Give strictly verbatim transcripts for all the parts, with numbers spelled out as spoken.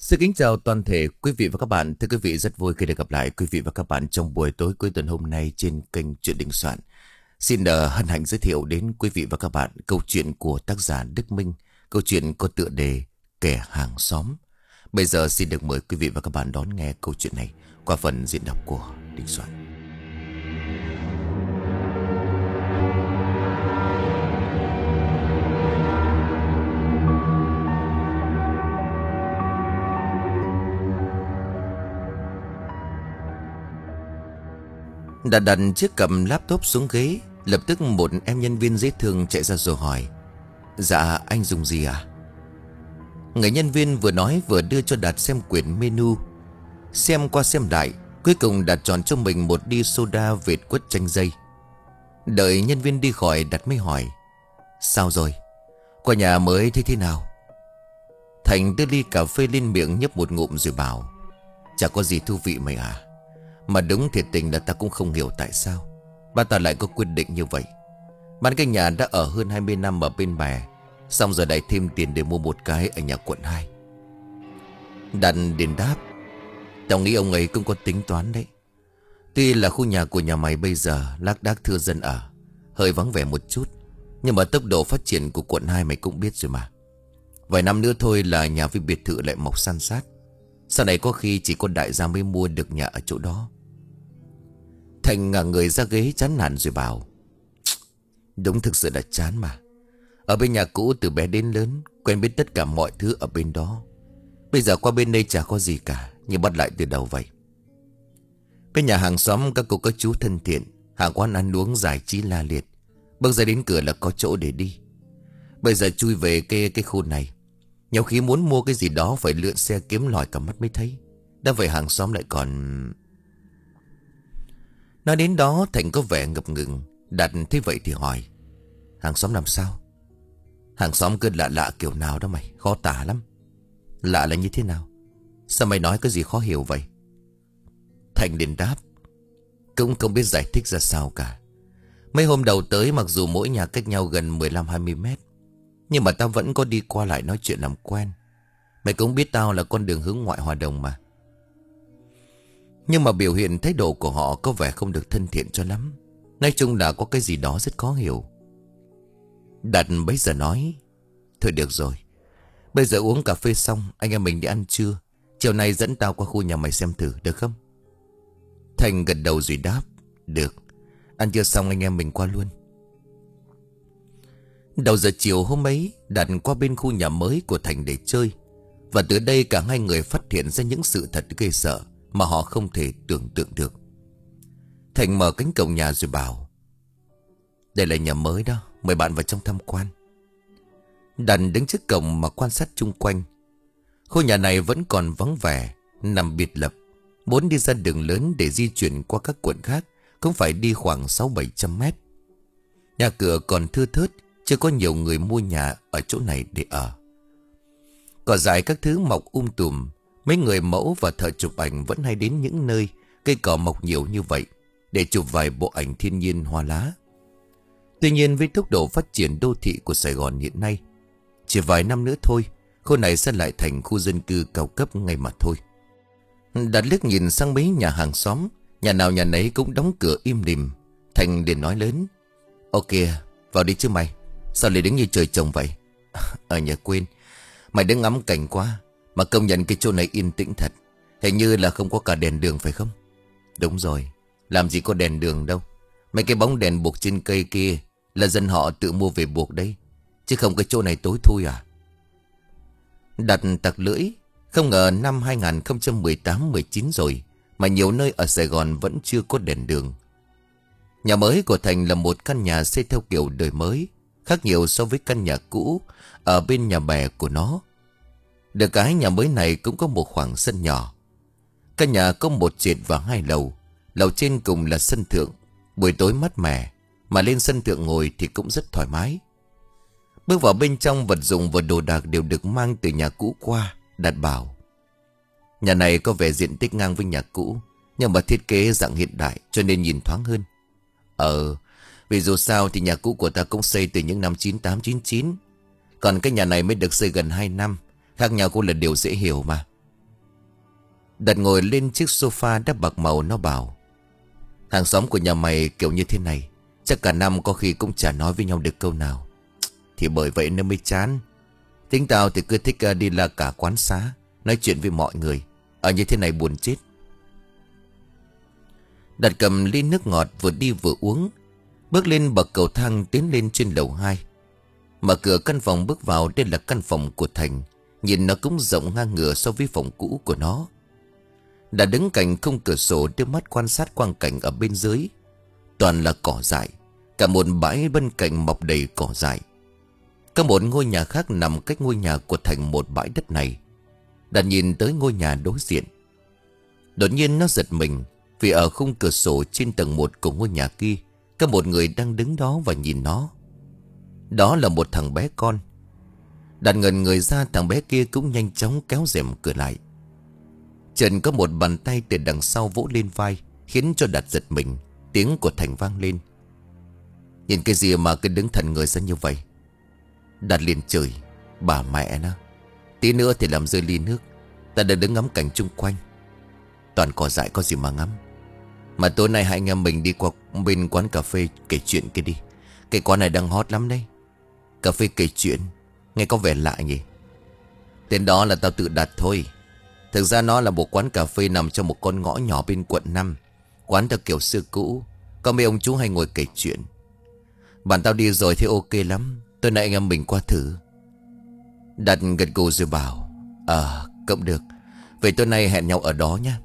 Xin kính chào toàn thể quý vị và các bạn. Thưa quý vị, rất vui khi được gặp lại quý vị và các bạn trong buổi tối cuối tuần hôm nay trên kênh Chuyện Đình Soạn. Xin uh, hân hạnh giới thiệu đến quý vị và các bạn câu chuyện của tác giả Đức Minh, câu chuyện có tựa đề Kẻ Hàng Xóm. Bây giờ xin được mời quý vị và các bạn đón nghe câu chuyện này qua phần diễn đọc của Đình Soạn. Đã đặt chiếc cầm laptop xuống ghế, lập tức một em nhân viên dễ thương chạy ra rồi hỏi: Dạ anh dùng gì à? Người nhân viên vừa nói vừa đưa cho Đạt xem quyển menu. Xem qua xem lại, cuối cùng Đạt chọn cho mình một ly soda vệt quất chanh dây. Đợi nhân viên đi khỏi, Đạt mới hỏi: Sao rồi? Qua nhà mới thấy thế nào? Thành đưa ly cà phê lên miệng nhấp một ngụm rồi bảo: Chả có gì thú vị mày à. Mà đúng thiệt tình là ta cũng không hiểu tại sao ba ta lại có quyết định như vậy. Bán cái nhà đã ở hơn hai mươi năm ở bên bè, xong giờ lại thêm tiền để mua một cái ở nhà quận hai. Đàn đền đáp: Tao nghĩ ông ấy cũng có tính toán đấy. Tuy là khu nhà của nhà mày bây giờ lác đác thưa dân ở, hơi vắng vẻ một chút, nhưng mà tốc độ phát triển của quận hai mày cũng biết rồi mà. Vài năm nữa thôi là nhà với biệt thự lại mọc san sát. Sau này có khi chỉ có đại gia mới mua được nhà ở chỗ đó. Thành ngả người ra ghế chán nản rồi bảo: Đúng thực sự là chán mà. Ở bên nhà cũ từ bé đến lớn, quen biết tất cả mọi thứ ở bên đó. Bây giờ qua bên đây chả có gì cả, như bắt lại từ đầu vậy. Bên nhà hàng xóm các cô các chú thân thiện, hàng quán ăn uống giải trí la liệt. Bước ra đến cửa là có chỗ để đi. Bây giờ chui về cái, cái khu này, nhiều khi muốn mua cái gì đó phải lượn xe kiếm lòi cả mắt mới thấy. Đã vậy hàng xóm lại còn... Nói đến đó Thành có vẻ ngập ngừng. Đạt thấy vậy thì hỏi: Hàng xóm làm sao? Hàng xóm cứ lạ lạ kiểu nào đó mày, khó tả lắm. Lạ là như thế nào? Sao mày nói cái gì khó hiểu vậy? Thành liền đáp: Cũng không biết giải thích ra sao cả. Mấy hôm đầu tới mặc dù mỗi nhà cách nhau gần mười lăm hai mươi mét, nhưng mà tao vẫn có đi qua lại nói chuyện làm quen. Mày cũng biết tao là con đường hướng ngoại hòa đồng mà. Nhưng mà biểu hiện thái độ của họ có vẻ không được thân thiện cho lắm. Nói chung là có cái gì đó rất khó hiểu. Đạt bấy giờ nói: Thôi được rồi, bây giờ uống cà phê xong, anh em mình đi ăn trưa. Chiều nay dẫn tao qua khu nhà mày xem thử được không? Thành gật đầu rồi đáp: Được. Ăn trưa xong anh em mình qua luôn. Đầu giờ chiều hôm ấy, Đạt qua bên khu nhà mới của Thành để chơi. Và từ đây cả hai người phát hiện ra những sự thật ghê sợ mà họ không thể tưởng tượng được. Thành mở cánh cổng nhà rồi bảo: Đây là nhà mới đó, mời bạn vào trong tham quan. Đạt đứng trước cổng mà quan sát chung quanh. Khu nhà này vẫn còn vắng vẻ, nằm biệt lập. Muốn đi ra đường lớn để di chuyển qua các quận khác cũng phải đi khoảng sáu bảy trăm mét. Nhà cửa còn thưa thớt, chưa có nhiều người mua nhà ở chỗ này để ở. Cỏ dại các thứ mọc um tùm. Mấy người mẫu và thợ chụp ảnh vẫn hay đến những nơi cây cỏ mọc nhiều như vậy để chụp vài bộ ảnh thiên nhiên hoa lá. Tuy nhiên với tốc độ phát triển đô thị của Sài Gòn hiện nay, chỉ vài năm nữa thôi, khu này sẽ lại thành khu dân cư cao cấp ngay mà thôi. Đạt liếc nhìn sang mấy nhà hàng xóm, nhà nào nhà nấy cũng đóng cửa im lìm. Thành liền nói lớn: Ok, vào đi chứ mày. Sao lại đứng như trời trồng vậy? Ở nhà quên, mày đứng ngắm cảnh quá. Mà công nhận cái chỗ này yên tĩnh thật. Hình như là không có cả đèn đường phải không? Đúng rồi, làm gì có đèn đường đâu. Mấy cái bóng đèn buộc trên cây kia là dân họ tự mua về buộc đấy, chứ không cái chỗ này tối thui à. Đặt tặc lưỡi. Không ngờ năm hai không một tám mười chín rồi mà nhiều nơi ở Sài Gòn vẫn chưa có đèn đường. Nhà mới của Thành là một căn nhà xây theo kiểu đời mới, khác nhiều so với căn nhà cũ ở bên nhà bè của nó. Được cái nhà mới này cũng có một khoảng sân nhỏ. Căn nhà có một trệt và hai lầu. Lầu trên cùng là sân thượng. Buổi tối mát mẻ, mà lên sân thượng ngồi thì cũng rất thoải mái. Bước vào bên trong, vật dụng và đồ đạc đều được mang từ nhà cũ qua. Đạt bảo: Nhà này có vẻ diện tích ngang với nhà cũ, nhưng mà thiết kế dạng hiện đại cho nên nhìn thoáng hơn. Ờ, vì dù sao thì nhà cũ của ta cũng xây từ những năm chín tám chín chín. Còn cái nhà này mới được xây gần hai năm. Khác nhau cũng là điều dễ hiểu mà. Đạt ngồi lên chiếc sofa đã bạc màu, nó bảo: Hàng xóm của nhà mày kiểu như thế này, chắc cả năm có khi cũng chả nói với nhau được câu nào. Thì bởi vậy nó mới chán. Tính tao thì cứ thích đi la cả quán xá, nói chuyện với mọi người. Ở như thế này buồn chết. Đạt cầm ly nước ngọt vừa đi vừa uống, bước lên bậc cầu thang tiến lên trên lầu hai. Mở cửa căn phòng bước vào, đây là căn phòng của Thành. Nhìn nó cũng rộng ngang ngửa so với phòng cũ của nó. Đã đứng cạnh khung cửa sổ, đưa mắt quan sát quang cảnh ở bên dưới. Toàn là cỏ dại, cả một bãi bên cạnh mọc đầy cỏ dại. Có một ngôi nhà khác nằm cách ngôi nhà của Thành một bãi đất này. Đã nhìn tới ngôi nhà đối diện. Đột nhiên nó giật mình, vì ở khung cửa sổ trên tầng một của ngôi nhà kia có một người đang đứng đó và nhìn nó. Đó là một thằng bé con. Đạt ngẩn người ra, thằng bé kia cũng nhanh chóng kéo rèm cửa lại. Trần có một bàn tay từ đằng sau vỗ lên vai, khiến cho Đạt giật mình. Tiếng của Thành vang lên: Nhìn cái gì mà cứ đứng thần người ra như vậy? Đạt liền chửi: Bà mẹ nó, tí nữa thì làm rơi ly nước. Ta đã đứng ngắm cảnh chung quanh, toàn cỏ dại có gì mà ngắm. Mà tối nay hai anh em mình đi qua bên quán cà phê kể chuyện kia đi. Cái quán này đang hot lắm đấy. Cà phê kể chuyện, nghe có vẻ lạ nhỉ? Tên đó là tao tự đặt thôi. Thực ra nó là một quán cà phê nằm trong một con ngõ nhỏ bên quận năm. Quán theo kiểu xưa cũ, có mấy ông chú hay ngồi kể chuyện. Bạn tao đi rồi thấy ok lắm. Tối nay anh em mình qua thử. Đạt gật gù rồi bảo: Ờ, cũng được. Vậy tối nay hẹn nhau ở đó nhé.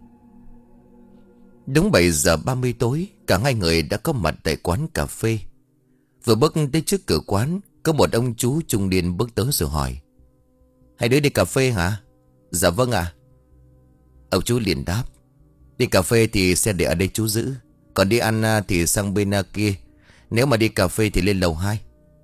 Đúng bảy giờ ba mươi tối, cả hai người đã có mặt tại quán cà phê. Vừa bước tới trước cửa quán, có một ông chú trung niên bước tới rồi hỏi: Hai đứa đi cà phê hả? Dạ vâng ạ. Ông chú liền đáp: Đi cà phê thì xe để ở đây chú giữ, còn đi ăn thì sang bên kia. Nếu mà đi cà phê thì lên lầu hai.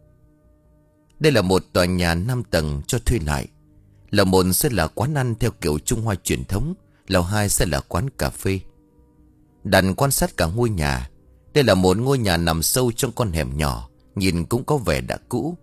Đây là một tòa nhà năm tầng cho thuê lại. Lầu một sẽ là quán ăn theo kiểu Trung Hoa truyền thống, lầu hai sẽ là quán cà phê. Đàn quan sát cả ngôi nhà. Đây là một ngôi nhà nằm sâu trong con hẻm nhỏ, nhìn cũng có vẻ đã cũ.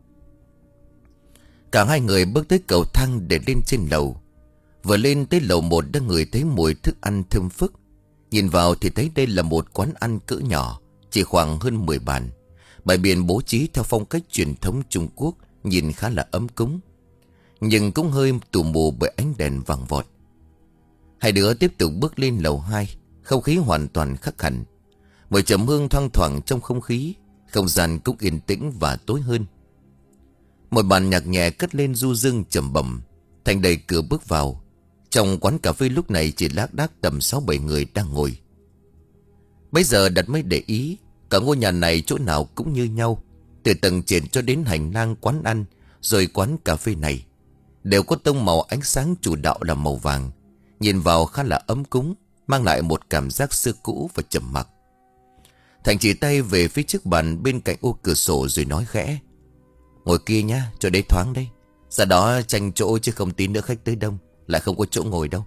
Cả hai người bước tới cầu thang để lên trên lầu. Vừa lên tới lầu một đã ngửi thấy mùi thức ăn thơm phức. Nhìn vào thì thấy đây là một quán ăn cỡ nhỏ, chỉ khoảng hơn mười bàn. Bày biện bố trí theo phong cách truyền thống Trung Quốc, nhìn khá là ấm cúng, nhưng cũng hơi tù mù bởi ánh đèn vàng vọt. Hai đứa tiếp tục bước lên lầu hai. Không khí hoàn toàn khác hẳn. Mùi trầm hương thoang thoảng trong không khí. Không gian cũng yên tĩnh và tối hơn. Một bàn nhạc nhẹ cất lên du dương trầm bẩm. Thành đẩy cửa bước vào. Trong quán cà phê lúc này chỉ lác đác tầm sáu bảy người đang ngồi. Bây giờ Đạt mới để ý, cả ngôi nhà này chỗ nào cũng như nhau. Từ tầng trên cho đến hành lang quán ăn, rồi quán cà phê này đều có tông màu ánh sáng chủ đạo là màu vàng. Nhìn vào khá là ấm cúng, mang lại một cảm giác xưa cũ và trầm mặc. Thành chỉ tay về phía trước bàn bên cạnh ô cửa sổ rồi nói khẽ: Ngồi kia nhá, chỗ đấy thoáng đấy. Ra đó tranh chỗ chứ không tí nữa khách tới đông, lại không có chỗ ngồi đâu.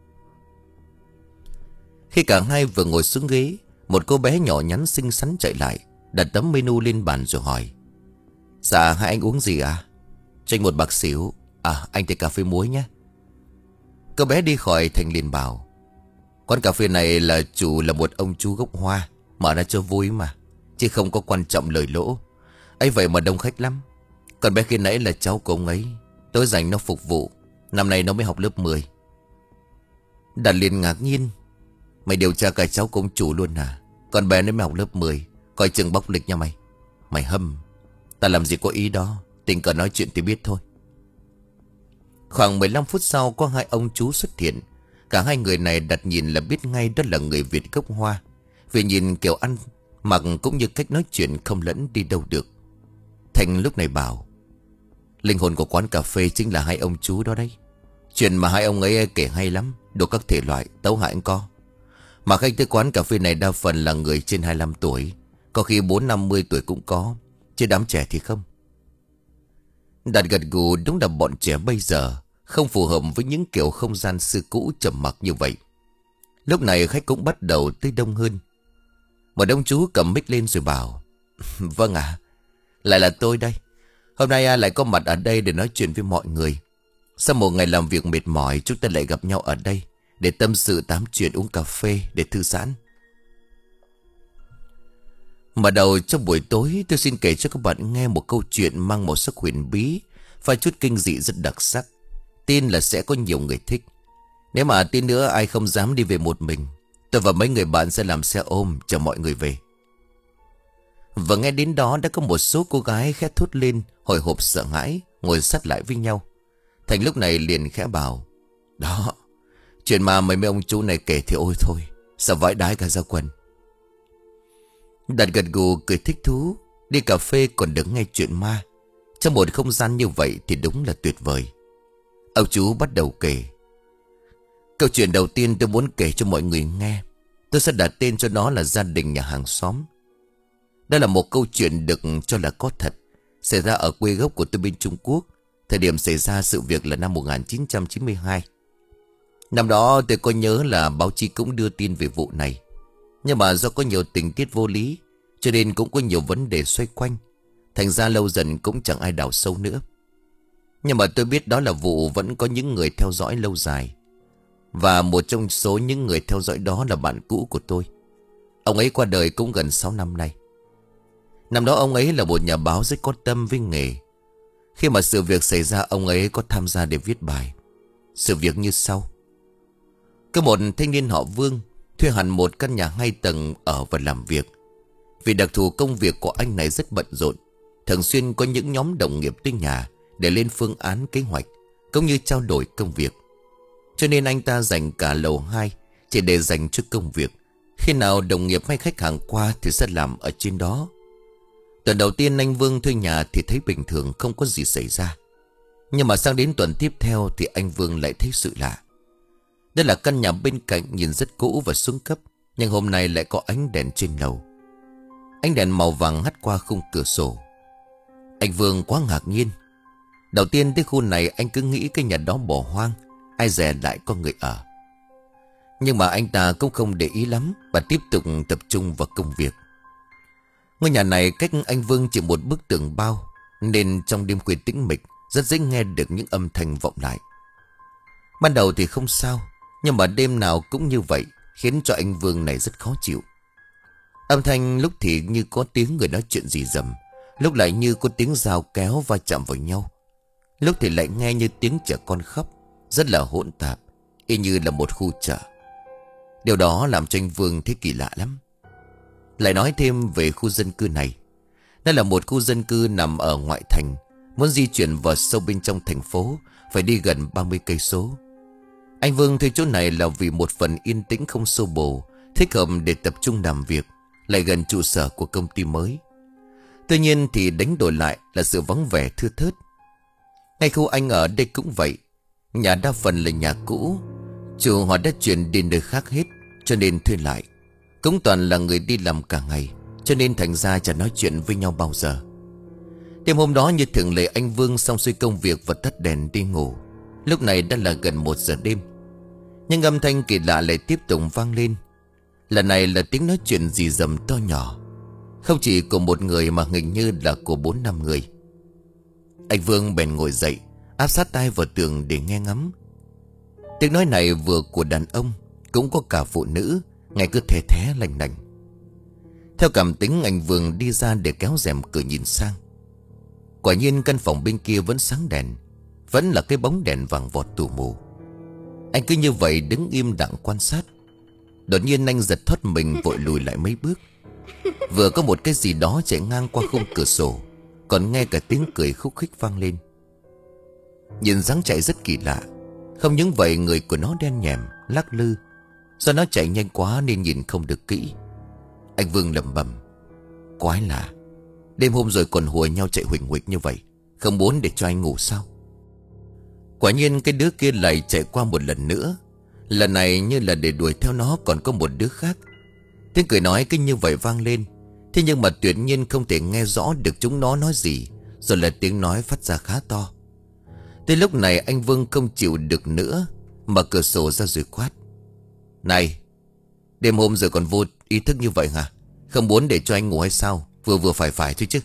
Khi cả hai vừa ngồi xuống ghế, một cô bé nhỏ nhắn xinh xắn chạy lại, đặt tấm menu lên bàn rồi hỏi: Dạ hai anh uống gì à? Cho anh một bạc xỉu. À anh thì cà phê muối nhé. Cô bé đi khỏi. Thành liền bảo: Quán cà phê này là chủ là một ông chú gốc Hoa, mở ra cho vui mà, chứ không có quan trọng lời lỗ. Ấy vậy mà đông khách lắm. Còn bé khi nãy là cháu của ông ấy, tối rảnh nó phục vụ. Năm nay nó mới học lớp mười. Đạt liền ngạc nhiên: Mày điều tra cả cháu của ông chủ luôn à? Còn bé nó mới học lớp mười, coi chừng bóc lịch nha mày. Mày hâm. Ta làm gì có ý đó, tình cờ nói chuyện thì biết thôi. Khoảng mười lăm phút sau có hai ông chú xuất hiện. Cả hai người này Đạt nhìn là biết ngay đó là người Việt gốc Hoa, vì nhìn kiểu ăn mặc cũng như cách nói chuyện không lẫn đi đâu được. Thành lúc này bảo: Linh hồn của quán cà phê chính là hai ông chú đó đấy. Chuyện mà hai ông ấy kể hay lắm, đủ các thể loại tấu hại cũng có. Mà khách tới quán cà phê này đa phần là người trên hai mươi lăm tuổi, có khi bốn năm mươi tuổi cũng có, chứ đám trẻ thì không. Đạt gật gù, đúng là bọn trẻ bây giờ không phù hợp với những kiểu không gian xưa cũ trầm mặc như vậy. Lúc này khách cũng bắt đầu tới đông hơn. Một ông chú cầm mic lên rồi bảo: Vâng ạ, à, lại là tôi đây. Hôm nay lại có mặt ở đây để nói chuyện với mọi người. Sau một ngày làm việc mệt mỏi, chúng ta lại gặp nhau ở đây để tâm sự tám chuyện, uống cà phê để thư giãn. Mở đầu trong buổi tối, tôi xin kể cho các bạn nghe một câu chuyện mang màu sắc huyền bí và chút kinh dị rất đặc sắc. Tin là sẽ có nhiều người thích. Nếu mà tin nữa ai không dám đi về một mình, tôi và mấy người bạn sẽ làm xe ôm chở mọi người về. Và nghe đến đó đã có một số cô gái khẽ thốt lên, hồi hộp sợ hãi, ngồi sát lại với nhau. Thành lúc này liền khẽ bảo: Đó, chuyện mà mấy mấy ông chú này kể thì ôi thôi, sao vãi đái cả ra quần. Đạt gật gù cười thích thú. Đi cà phê còn được nghe chuyện ma trong một không gian như vậy thì đúng là tuyệt vời. Ông chú bắt đầu kể. Câu chuyện đầu tiên tôi muốn kể cho mọi người nghe, tôi sẽ đặt tên cho nó là Gia đình nhà hàng xóm. Đây là một câu chuyện được cho là có thật, xảy ra ở quê gốc của tôi bên Trung Quốc. Thời điểm xảy ra sự việc là năm một nghìn chín trăm chín mươi hai. Năm đó tôi có nhớ là báo chí cũng đưa tin về vụ này, nhưng mà do có nhiều tình tiết vô lý cho nên cũng có nhiều vấn đề xoay quanh. Thành ra lâu dần cũng chẳng ai đào sâu nữa. Nhưng mà tôi biết đó là vụ vẫn có những người theo dõi lâu dài. Và một trong số những người theo dõi đó là bạn cũ của tôi. Ông ấy qua đời cũng gần sáu năm nay. Năm đó ông ấy là một nhà báo rất có tâm với nghề. Khi mà sự việc xảy ra, ông ấy có tham gia để viết bài. Sự việc như sau. Có một thanh niên họ Vương thuê hẳn một căn nhà hai tầng ở và làm việc. Vì đặc thù công việc của anh này rất bận rộn, thường xuyên có những nhóm đồng nghiệp tới nhà để lên phương án kế hoạch cũng như trao đổi công việc. Cho nên anh ta dành cả lầu hai chỉ để dành cho công việc. Khi nào đồng nghiệp hay khách hàng qua thì sẽ làm ở trên đó. Tuần đầu tiên anh Vương thuê nhà thì thấy bình thường, không có gì xảy ra. Nhưng mà sang đến tuần tiếp theo thì anh Vương lại thấy sự lạ. Đây là căn nhà bên cạnh nhìn rất cũ và xuống cấp, nhưng hôm nay lại có ánh đèn trên lầu. Ánh đèn màu vàng hắt qua khung cửa sổ. Anh Vương quá ngạc nhiên. Đầu tiên tới khu này anh cứ nghĩ cái nhà đó bỏ hoang, ai dè lại có người ở. Nhưng mà anh ta cũng không để ý lắm và tiếp tục tập trung vào công việc. Ngôi nhà này cách anh Vương chỉ một bức tường bao, nên trong đêm khuya tĩnh mịch rất dễ nghe được những âm thanh vọng lại. Ban đầu thì không sao, nhưng mà đêm nào cũng như vậy, khiến cho anh Vương này rất khó chịu. Âm thanh lúc thì như có tiếng người nói chuyện rì rầm, lúc lại như có tiếng dao kéo va chạm vào nhau, lúc thì lại nghe như tiếng trẻ con khóc, rất là hỗn tạp, y như là một khu chợ. Điều đó làm cho anh Vương thấy kỳ lạ lắm. Lại nói thêm về khu dân cư này. Đây là một khu dân cư nằm ở ngoại thành. Muốn di chuyển vào sâu bên trong thành phố phải đi gần ba mươi cây số. Anh Vương thuê chỗ này là vì một phần yên tĩnh không xô bồ, thích hợp để tập trung làm việc, lại gần trụ sở của công ty mới. Tuy nhiên thì đánh đổi lại là sự vắng vẻ thưa thớt. Ngay khu anh ở đây cũng vậy. Nhà đa phần là nhà cũ, chủ họ đã chuyển đi nơi khác hết, cho nên thuê lại. Cũng toàn là người đi làm cả ngày, cho nên thành ra chẳng nói chuyện với nhau bao giờ. Đêm hôm đó như thường lệ, anh Vương xong xuôi công việc và tắt đèn đi ngủ. Lúc này đã là gần một giờ đêm. Nhưng âm thanh kỳ lạ lại tiếp tục vang lên. Lần này là tiếng nói chuyện rì rầm to nhỏ, không chỉ của một người mà hình như là của bốn năm người. Anh Vương bèn ngồi dậy, áp sát tai vào tường để nghe ngắm. Tiếng nói này vừa của đàn ông, cũng có cả phụ nữ, nghe cứ thè thé lành lành. Theo cảm tính, anh Vương đi ra để kéo rèm cửa nhìn sang. Quả nhiên căn phòng bên kia vẫn sáng đèn, vẫn là cái bóng đèn vàng vọt tù mù. Anh cứ như vậy đứng im lặng quan sát. Đột nhiên anh giật thoát mình, vội lùi lại mấy bước. Vừa có một cái gì đó chạy ngang qua khung cửa sổ, còn nghe cả tiếng cười khúc khích vang lên. Nhìn dáng chạy rất kỳ lạ. Không những vậy, người của nó đen nhèm, lắc lư. Do nó chạy nhanh quá nên nhìn không được kỹ. Anh Vương lẩm bẩm: quái lạ, đêm hôm rồi còn hùa nhau chạy huỳnh huỳnh như vậy, không muốn để cho anh ngủ sao? Quả nhiên cái đứa kia lại chạy qua một lần nữa. Lần này như là để đuổi theo nó còn có một đứa khác. Tiếng cười nói cứ như vậy vang lên. Thế nhưng mà tuyệt nhiên không thể nghe rõ được chúng nó nói gì. Rồi là tiếng nói phát ra khá to. Tới lúc này anh Vương không chịu được nữa, mở cửa sổ ra rồi quát: này, đêm hôm rồi còn vô ý thức như vậy hả? Không muốn để cho anh ngủ hay sao? Vừa vừa phải phải thôi chứ.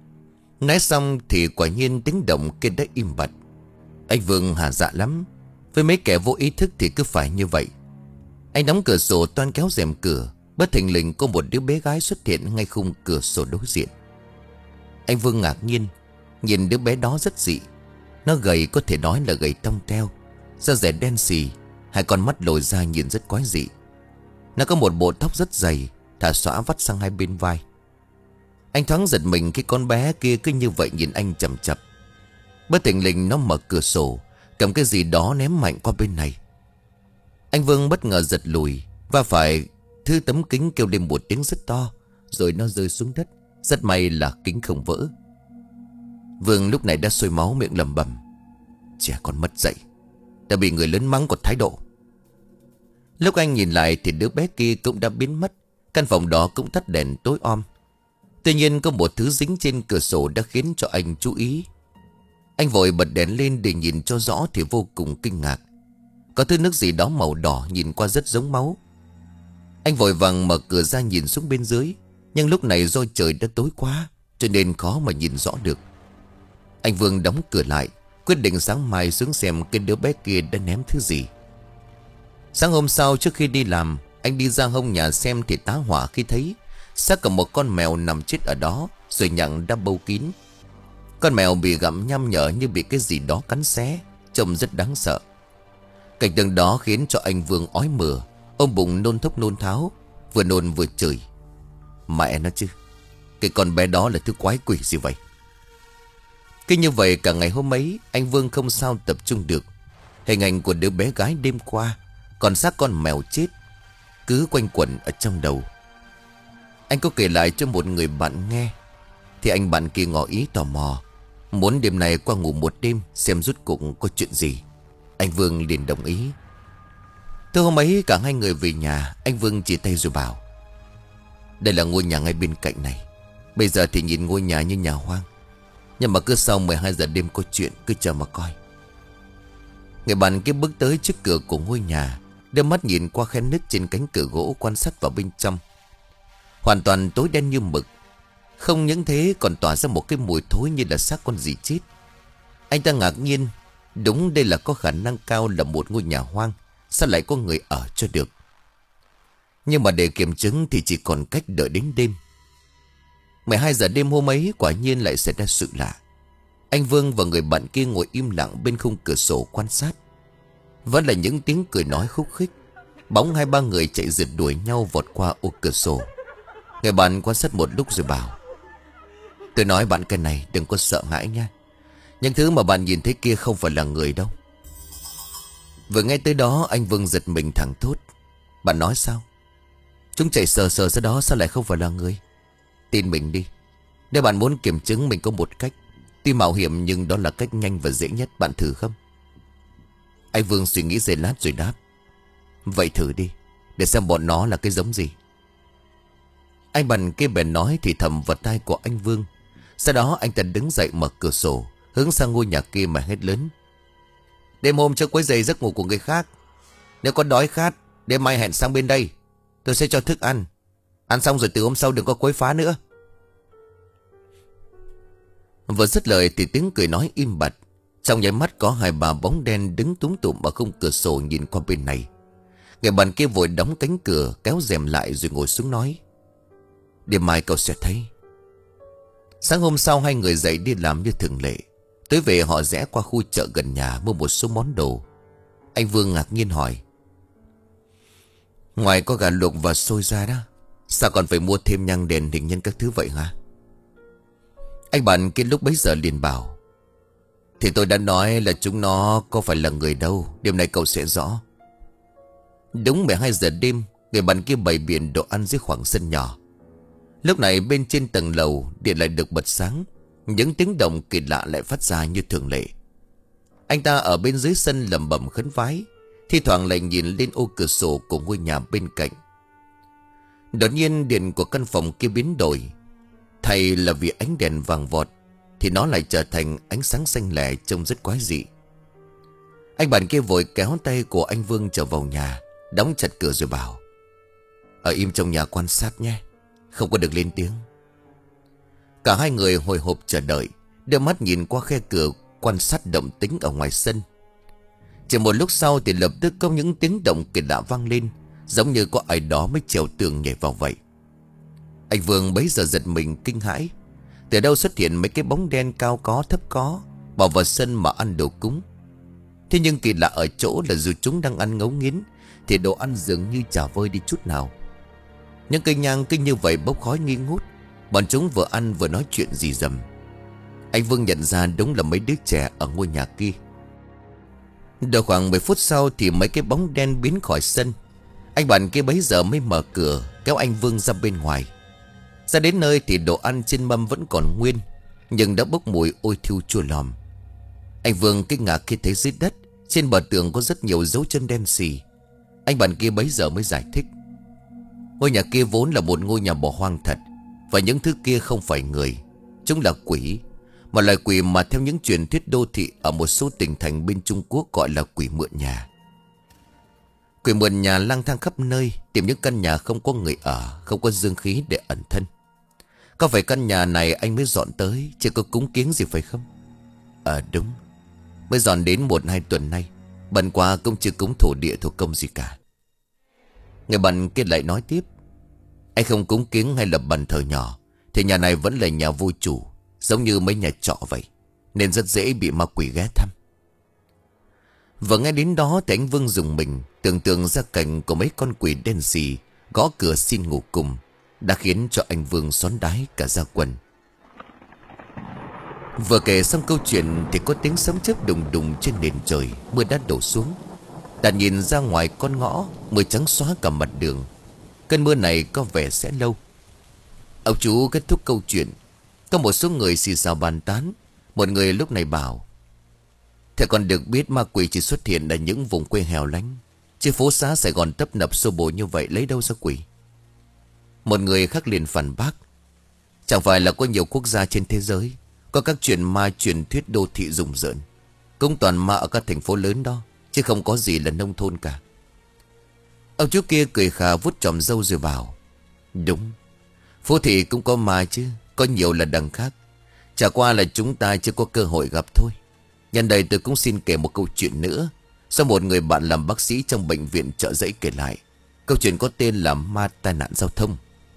Nói xong thì quả nhiên tiếng động kia đã im bặt. Anh Vương hả dạ lắm. Với mấy kẻ vô ý thức thì cứ phải như vậy. Anh đóng cửa sổ toan kéo rèm cửa, bất thình lình có một đứa bé gái xuất hiện ngay khung cửa sổ đối diện. Anh Vương ngạc nhiên, nhìn đứa bé đó rất dị. Nó gầy, có thể nói là gầy tông teo, da dẻ đen xì, hai con mắt lồi ra nhìn rất quái dị. Nó có một bộ tóc rất dày, thả xõa vắt sang hai bên vai. Anh thoáng giật mình khi con bé kia cứ như vậy nhìn anh chằm chằm. Bất thình lình nó mở cửa sổ, cầm cái gì đó ném mạnh qua bên này. Anh Vương bất ngờ giật lùi, và phải thứ tấm kính kêu lên một tiếng rất to, rồi nó rơi xuống đất. Rất may là kính không vỡ. Vương lúc này đã sôi máu, miệng lẩm bẩm: trẻ con mất dạy, đã bị người lớn mắng còn thái độ. Lúc anh nhìn lại thì đứa bé kia cũng đã biến mất. Căn phòng đó cũng tắt đèn tối om. Tuy nhiên có một thứ dính trên cửa sổ đã khiến cho anh chú ý. Anh vội bật đèn lên để nhìn cho rõ thì vô cùng kinh ngạc. Có thứ nước gì đó màu đỏ nhìn qua rất giống máu. Anh vội vàng mở cửa ra nhìn xuống bên dưới, nhưng lúc này do trời đã tối quá cho nên khó mà nhìn rõ được. Anh Vương đóng cửa lại, quyết định sáng mai xuống xem cái đứa bé kia đã ném thứ gì. Sáng hôm sau trước khi đi làm, anh đi ra hông nhà xem thì tá hỏa khi thấy xác của một con mèo nằm chết ở đó, rồi nhặng đã bâu kín. Con mèo bị gặm nham nhở như bị cái gì đó cắn xé, trông rất đáng sợ. Cảnh tượng đó khiến cho anh Vương ói mửa, ôm bụng nôn thốc nôn tháo, vừa nôn vừa chửi: mẹ nó chứ, cái con bé đó là thứ quái quỷ gì vậy? Cứ như vậy cả ngày hôm ấy, anh Vương không sao tập trung được. Hình ảnh của đứa bé gái đêm qua, còn xác con mèo chết, cứ quanh quẩn ở trong đầu. Anh có kể lại cho một người bạn nghe, thì anh bạn kia ngỏ ý tò mò, muốn đêm nay qua ngủ một đêm xem rốt cuộc có chuyện gì. Anh Vương liền đồng ý. Từ hôm ấy cả hai người về nhà, anh Vương chỉ tay rồi bảo: đây là ngôi nhà ngay bên cạnh này. Bây giờ thì nhìn ngôi nhà như nhà hoang, nhưng mà cứ sau mười hai giờ đêm có chuyện, cứ chờ mà coi. Người bạn kia bước tới trước cửa của ngôi nhà, đưa mắt nhìn qua khe nứt trên cánh cửa gỗ, quan sát vào bên trong. Hoàn toàn tối đen như mực. Không những thế còn tỏa ra một cái mùi thối như là xác con gì chết. Anh ta ngạc nhiên, đúng đây là có khả năng cao là một ngôi nhà hoang, sao lại có người ở cho được. Nhưng mà để kiểm chứng thì chỉ còn cách đợi đến đêm. mười hai giờ đêm hôm ấy quả nhiên lại xảy ra sự lạ. Anh Vương và người bạn kia ngồi im lặng bên khung cửa sổ quan sát. Vẫn là những tiếng cười nói khúc khích. Bóng hai ba người chạy rượt đuổi nhau vọt qua ô cửa sổ. Người bạn quan sát một lúc rồi bảo: tôi nói bạn cái này đừng có sợ hãi nha, những thứ mà bạn nhìn thấy kia không phải là người đâu. Vừa nghe tới đó anh Vương giật mình thẳng thốt: bạn nói sao? Chúng chạy sờ sờ ra đó, sao lại không phải là người? Tin mình đi. Nếu bạn muốn kiểm chứng, mình có một cách, tuy mạo hiểm nhưng đó là cách nhanh và dễ nhất. Bạn thử không? Anh Vương suy nghĩ giây lát rồi đáp: vậy thử đi, để xem bọn nó là cái giống gì. Anh bạn kia bèn nói thì thầm vào tai của anh Vương. Sau đó anh ta đứng dậy mở cửa sổ, hướng sang ngôi nhà kia mà hét lớn: đêm hôm chưa quấy rầy giấc ngủ của người khác. Nếu có đói khát, đêm mai hẹn sang bên đây, tôi sẽ cho thức ăn. Ăn xong rồi từ hôm sau đừng có quấy phá nữa. Vừa dứt lời thì tiếng cười nói im bặt. Trong nháy mắt có hai bà bóng đen đứng túm tụm ở khung cửa sổ nhìn qua bên này. Người bạn kia vội đóng cánh cửa, kéo rèm lại rồi ngồi xuống nói: đêm mai cậu sẽ thấy. Sáng hôm sau hai người dậy đi làm như thường lệ. Tới về họ rẽ qua khu chợ gần nhà mua một số món đồ. Anh Vương ngạc nhiên hỏi: ngoài có gà luộc và xôi ra đó, sao còn phải mua thêm nhang đèn hình nhân các thứ vậy hả? Anh bạn kia lúc bấy giờ liền bảo: thì tôi đã nói là chúng nó có phải là người đâu, đêm nay cậu sẽ rõ. Đúng mười hai giờ đêm, người bạn kia bày biện đồ ăn dưới khoảng sân nhỏ. Lúc này bên trên tầng lầu điện lại được bật sáng. Những tiếng động kỳ lạ lại phát ra như thường lệ. Anh ta ở bên dưới sân lẩm bẩm khấn vái, thi thoảng lại nhìn lên ô cửa sổ của ngôi nhà bên cạnh. Đột nhiên điện của căn phòng kia biến đổi. Thay là vì ánh đèn vàng vọt thì nó lại trở thành ánh sáng xanh lẻ, trông rất quái dị. Anh bạn kia vội kéo tay của anh Vương trở vào nhà, đóng chặt cửa rồi bảo: ở im trong nhà quan sát nhé, không có được lên tiếng. Cả hai người hồi hộp chờ đợi, đưa mắt nhìn qua khe cửa quan sát động tĩnh ở ngoài sân. Chỉ một lúc sau thì lập tức có những tiếng động kỳ lạ vang lên, giống như có ai đó mới trèo tường nhảy vào vậy. Anh Vương bấy giờ giật mình kinh hãi. Từ đâu xuất hiện mấy cái bóng đen cao có thấp có, bỏ vào sân mà ăn đồ cúng. Thế nhưng kỳ lạ ở chỗ là dù chúng đang ăn ngấu nghiến thì đồ ăn dường như chả vơi đi chút nào. Những cây nhang cứ như vậy bốc khói nghi ngút. Bọn chúng vừa ăn vừa nói chuyện rì rầm. Anh Vương nhận ra đúng là mấy đứa trẻ ở ngôi nhà kia. Được khoảng mười phút sau thì mấy cái bóng đen biến khỏi sân. Anh bạn kia bấy giờ mới mở cửa kéo anh Vương ra bên ngoài. Ra đến nơi thì đồ ăn trên mâm vẫn còn nguyên, nhưng đã bốc mùi ôi thiêu chua lòm. Anh Vương kinh ngạc khi thấy dưới đất trên bờ tường có rất nhiều dấu chân đen xì. Anh bạn kia bấy giờ mới giải thích. Ngôi nhà kia vốn là một ngôi nhà bỏ hoang thật. Và những thứ kia không phải người, chúng là quỷ. Một loài quỷ mà theo những truyền thuyết đô thị ở một số tỉnh thành bên Trung Quốc gọi là quỷ mượn nhà. Quỷ mượn nhà lang thang khắp nơi, tìm những căn nhà không có người ở, không có dương khí để ẩn thân. Có phải căn nhà này anh mới dọn tới, chưa có cúng kiến gì phải không? Ờ đúng, mới dọn đến một hai tuần nay. Bần qua cũng chưa cúng thổ địa thổ công gì cả. Người bạn kia lại nói tiếp. Anh không cúng kiến hay là bàn thờ nhỏ thì nhà này vẫn là nhà vô chủ, giống như mấy nhà trọ vậy, nên rất dễ bị ma quỷ ghé thăm. Và nghe đến đó thì anh Vương dùng mình, tưởng tượng ra cảnh của mấy con quỷ đen xì gõ cửa xin ngủ cùng, đã khiến cho anh Vương xón đái cả da quần. Vừa kể xong câu chuyện thì có tiếng sấm chớp đùng đùng trên nền trời. Mưa đã đổ xuống. Đạt nhìn ra ngoài con ngõ, mưa trắng xóa cả mặt đường. Cơn mưa này có vẻ sẽ lâu. Ông chú kết thúc câu chuyện. Có một số người xì xào bàn tán. Một người lúc này bảo: Thế còn được biết ma quỷ chỉ xuất hiện ở những vùng quê hẻo lánh, chứ phố xá Sài Gòn tấp nập xô bồ như vậy lấy đâu ra quỷ. Một người khác liền phản bác: Chẳng phải là có nhiều quốc gia trên thế giới có các chuyện ma truyền thuyết đô thị rùng rợn, cũng toàn ma ở các thành phố lớn đó, chứ không có gì là nông thôn cả. Ông chú kia cười khà vuốt chòm râu rồi bảo: Đúng, phố thị cũng có ma chứ, có nhiều là đằng khác. Chả qua là chúng ta chưa có cơ hội gặp thôi. Nhân đây tôi cũng xin kể một câu chuyện nữa, do một người bạn làm bác sĩ trong bệnh viện Chợ Giấy kể lại. Câu chuyện có tên là ma tai nạn giao thông.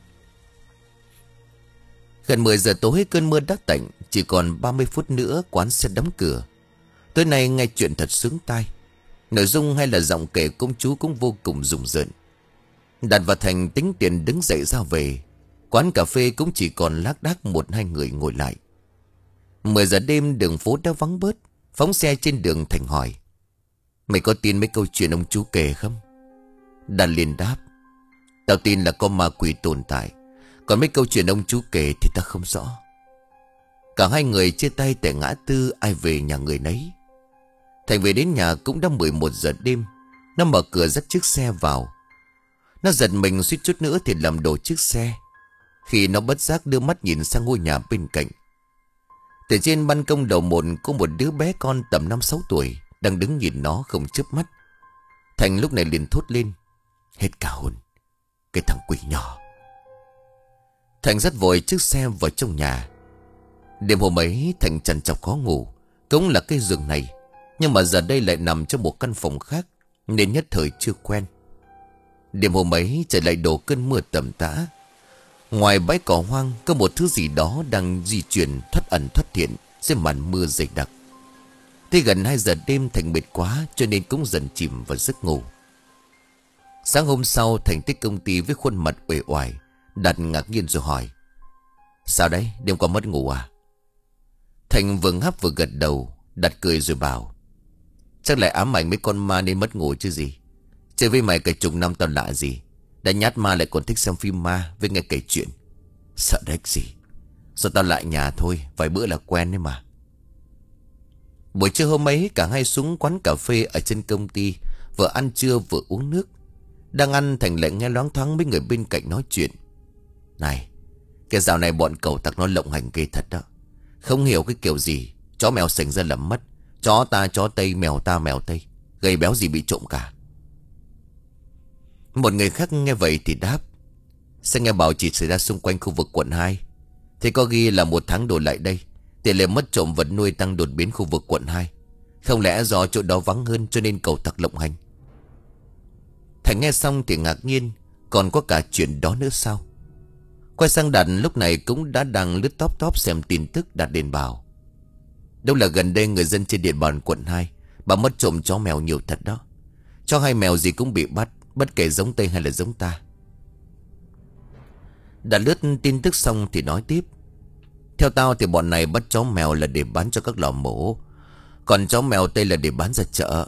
Gần mười giờ tối, cơn mưa đã tạnh, chỉ còn ba mươi phút nữa quán sẽ đóng cửa. Tối nay nghe chuyện thật sướng tai. Nội dung hay là giọng kể công chú cũng vô cùng rùng rợn. Đạt và Thành tính tiền đứng dậy ra về. Quán cà phê cũng chỉ còn lác đác một hai người ngồi lại. Mười giờ đêm đường phố đã vắng bớt. Phóng xe trên đường, Thành hỏi: Mày có tin mấy câu chuyện ông chú kể không? Đạt liền đáp: Tao tin là có ma quỷ tồn tại, còn mấy câu chuyện ông chú kể thì ta không rõ. Cả hai người chia tay tại ngã tư, ai về nhà người nấy. Thành về đến nhà cũng đã mười một giờ đêm. Nó mở cửa dắt chiếc xe vào. Nó giật mình suýt chút nữa thì làm đổ chiếc xe, khi nó bất giác đưa mắt nhìn sang ngôi nhà bên cạnh. Từ trên ban công đầu một có một đứa bé con tầm năm sáu tuổi đang đứng nhìn nó không chớp mắt. Thành lúc này liền thốt lên: Hết cả hồn, cái thằng quỷ nhỏ. Thành dắt vội chiếc xe vào trong nhà. Đêm hôm ấy Thành trằn trọc khó ngủ, cũng là cái giường này, nhưng mà giờ đây lại nằm trong một căn phòng khác, nên nhất thời chưa quen. Đêm hôm ấy trời lại đổ cơn mưa tầm tã. Ngoài bãi cỏ hoang có một thứ gì đó đang di chuyển thoát ẩn thoát hiện dưới màn mưa dày đặc. Tới gần hai giờ đêm Thành mệt quá cho nên cũng dần chìm vào giấc ngủ. Sáng hôm sau Thành tới công ty với khuôn mặt uể oải. Đạt ngạc nhiên rồi hỏi: Sao đấy, đêm qua mất ngủ à? Thành vừa ngáp vừa gật đầu. Đạt cười rồi bảo: Chắc lại ám ảnh mấy con ma nên mất ngủ chứ gì. Chơi với mày cả chục năm tao lạ gì, đã nhát ma lại còn thích xem phim ma với nghe kể chuyện. Sợ đếch gì, do tao lại nhà thôi, vài bữa là quen đấy mà. Buổi trưa hôm ấy cả hai xuống quán cà phê ở trên công ty, vừa ăn trưa vừa uống nước. Đang ăn Thành lại nghe loáng thoáng mấy người bên cạnh nói chuyện: Này, cái dạo này bọn cẩu tặc nó lộng hành ghê thật đó. Không hiểu cái kiểu gì, chó mèo sành ra lầm mất, chó ta chó Tây, mèo ta mèo Tây, gầy béo gì bị trộm cả. Một người khác nghe vậy thì đáp: Sao nghe bảo chỉ xảy ra xung quanh khu vực quận hai. Thế có ghi là một tháng đổ lại đây, tỷ lệ mất trộm vật nuôi tăng đột biến khu vực quận hai. Không lẽ do chỗ đó vắng hơn cho nên cầu tặc lộng hành? Thành nghe xong thì ngạc nhiên. Còn có cả chuyện đó nữa sao? Quay sang Đạt lúc này cũng đã đang lướt top top xem tin tức. Đạt liền bảo: đâu là gần đây người dân trên địa bàn quận hai bà mất trộm chó mèo nhiều thật đó. Chó hay mèo gì cũng bị bắt, bất kể giống Tây hay là giống ta. Đạt lướt tin tức xong thì nói tiếp: theo tao thì bọn này bắt chó mèo là để bán cho các lò mổ, còn chó mèo Tây là để bán ra chợ.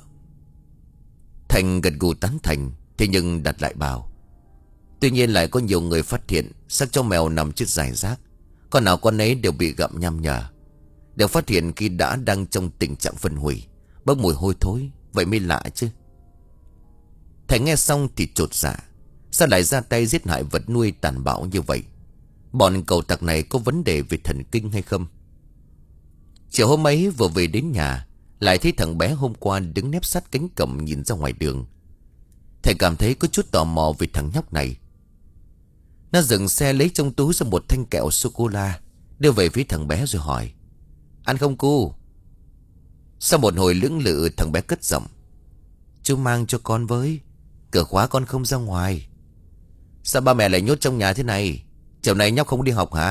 Thành gật gù tán thành. Thế nhưng Đạt lại bảo: tuy nhiên lại có nhiều người phát hiện xác chó mèo nằm chết rải rác, con nào con ấy đều bị gặm nham nhở, đều phát hiện khi đã đang trong tình trạng phân hủy, bốc mùi hôi thối. Vậy mới lạ chứ. Thành nghe xong thì chột dạ. Sao lại ra tay giết hại vật nuôi tàn bạo như vậy? Bọn cầu tặc này có vấn đề về thần kinh hay không? Chiều hôm ấy vừa về đến nhà, lại thấy thằng bé hôm qua đứng nép sát cánh cổng nhìn ra ngoài đường. Thầy cảm thấy có chút tò mò về thằng nhóc này. Nó dừng xe lấy trong túi ra một thanh kẹo sô-cô-la, đưa về phía thằng bé rồi hỏi: ăn không cu? Sau một hồi lưỡng lự, thằng bé cất giọng: chú mang cho con với, cửa khóa con không ra ngoài. Sao ba mẹ lại nhốt trong nhà thế này? Chiều nay nhóc không đi học hả?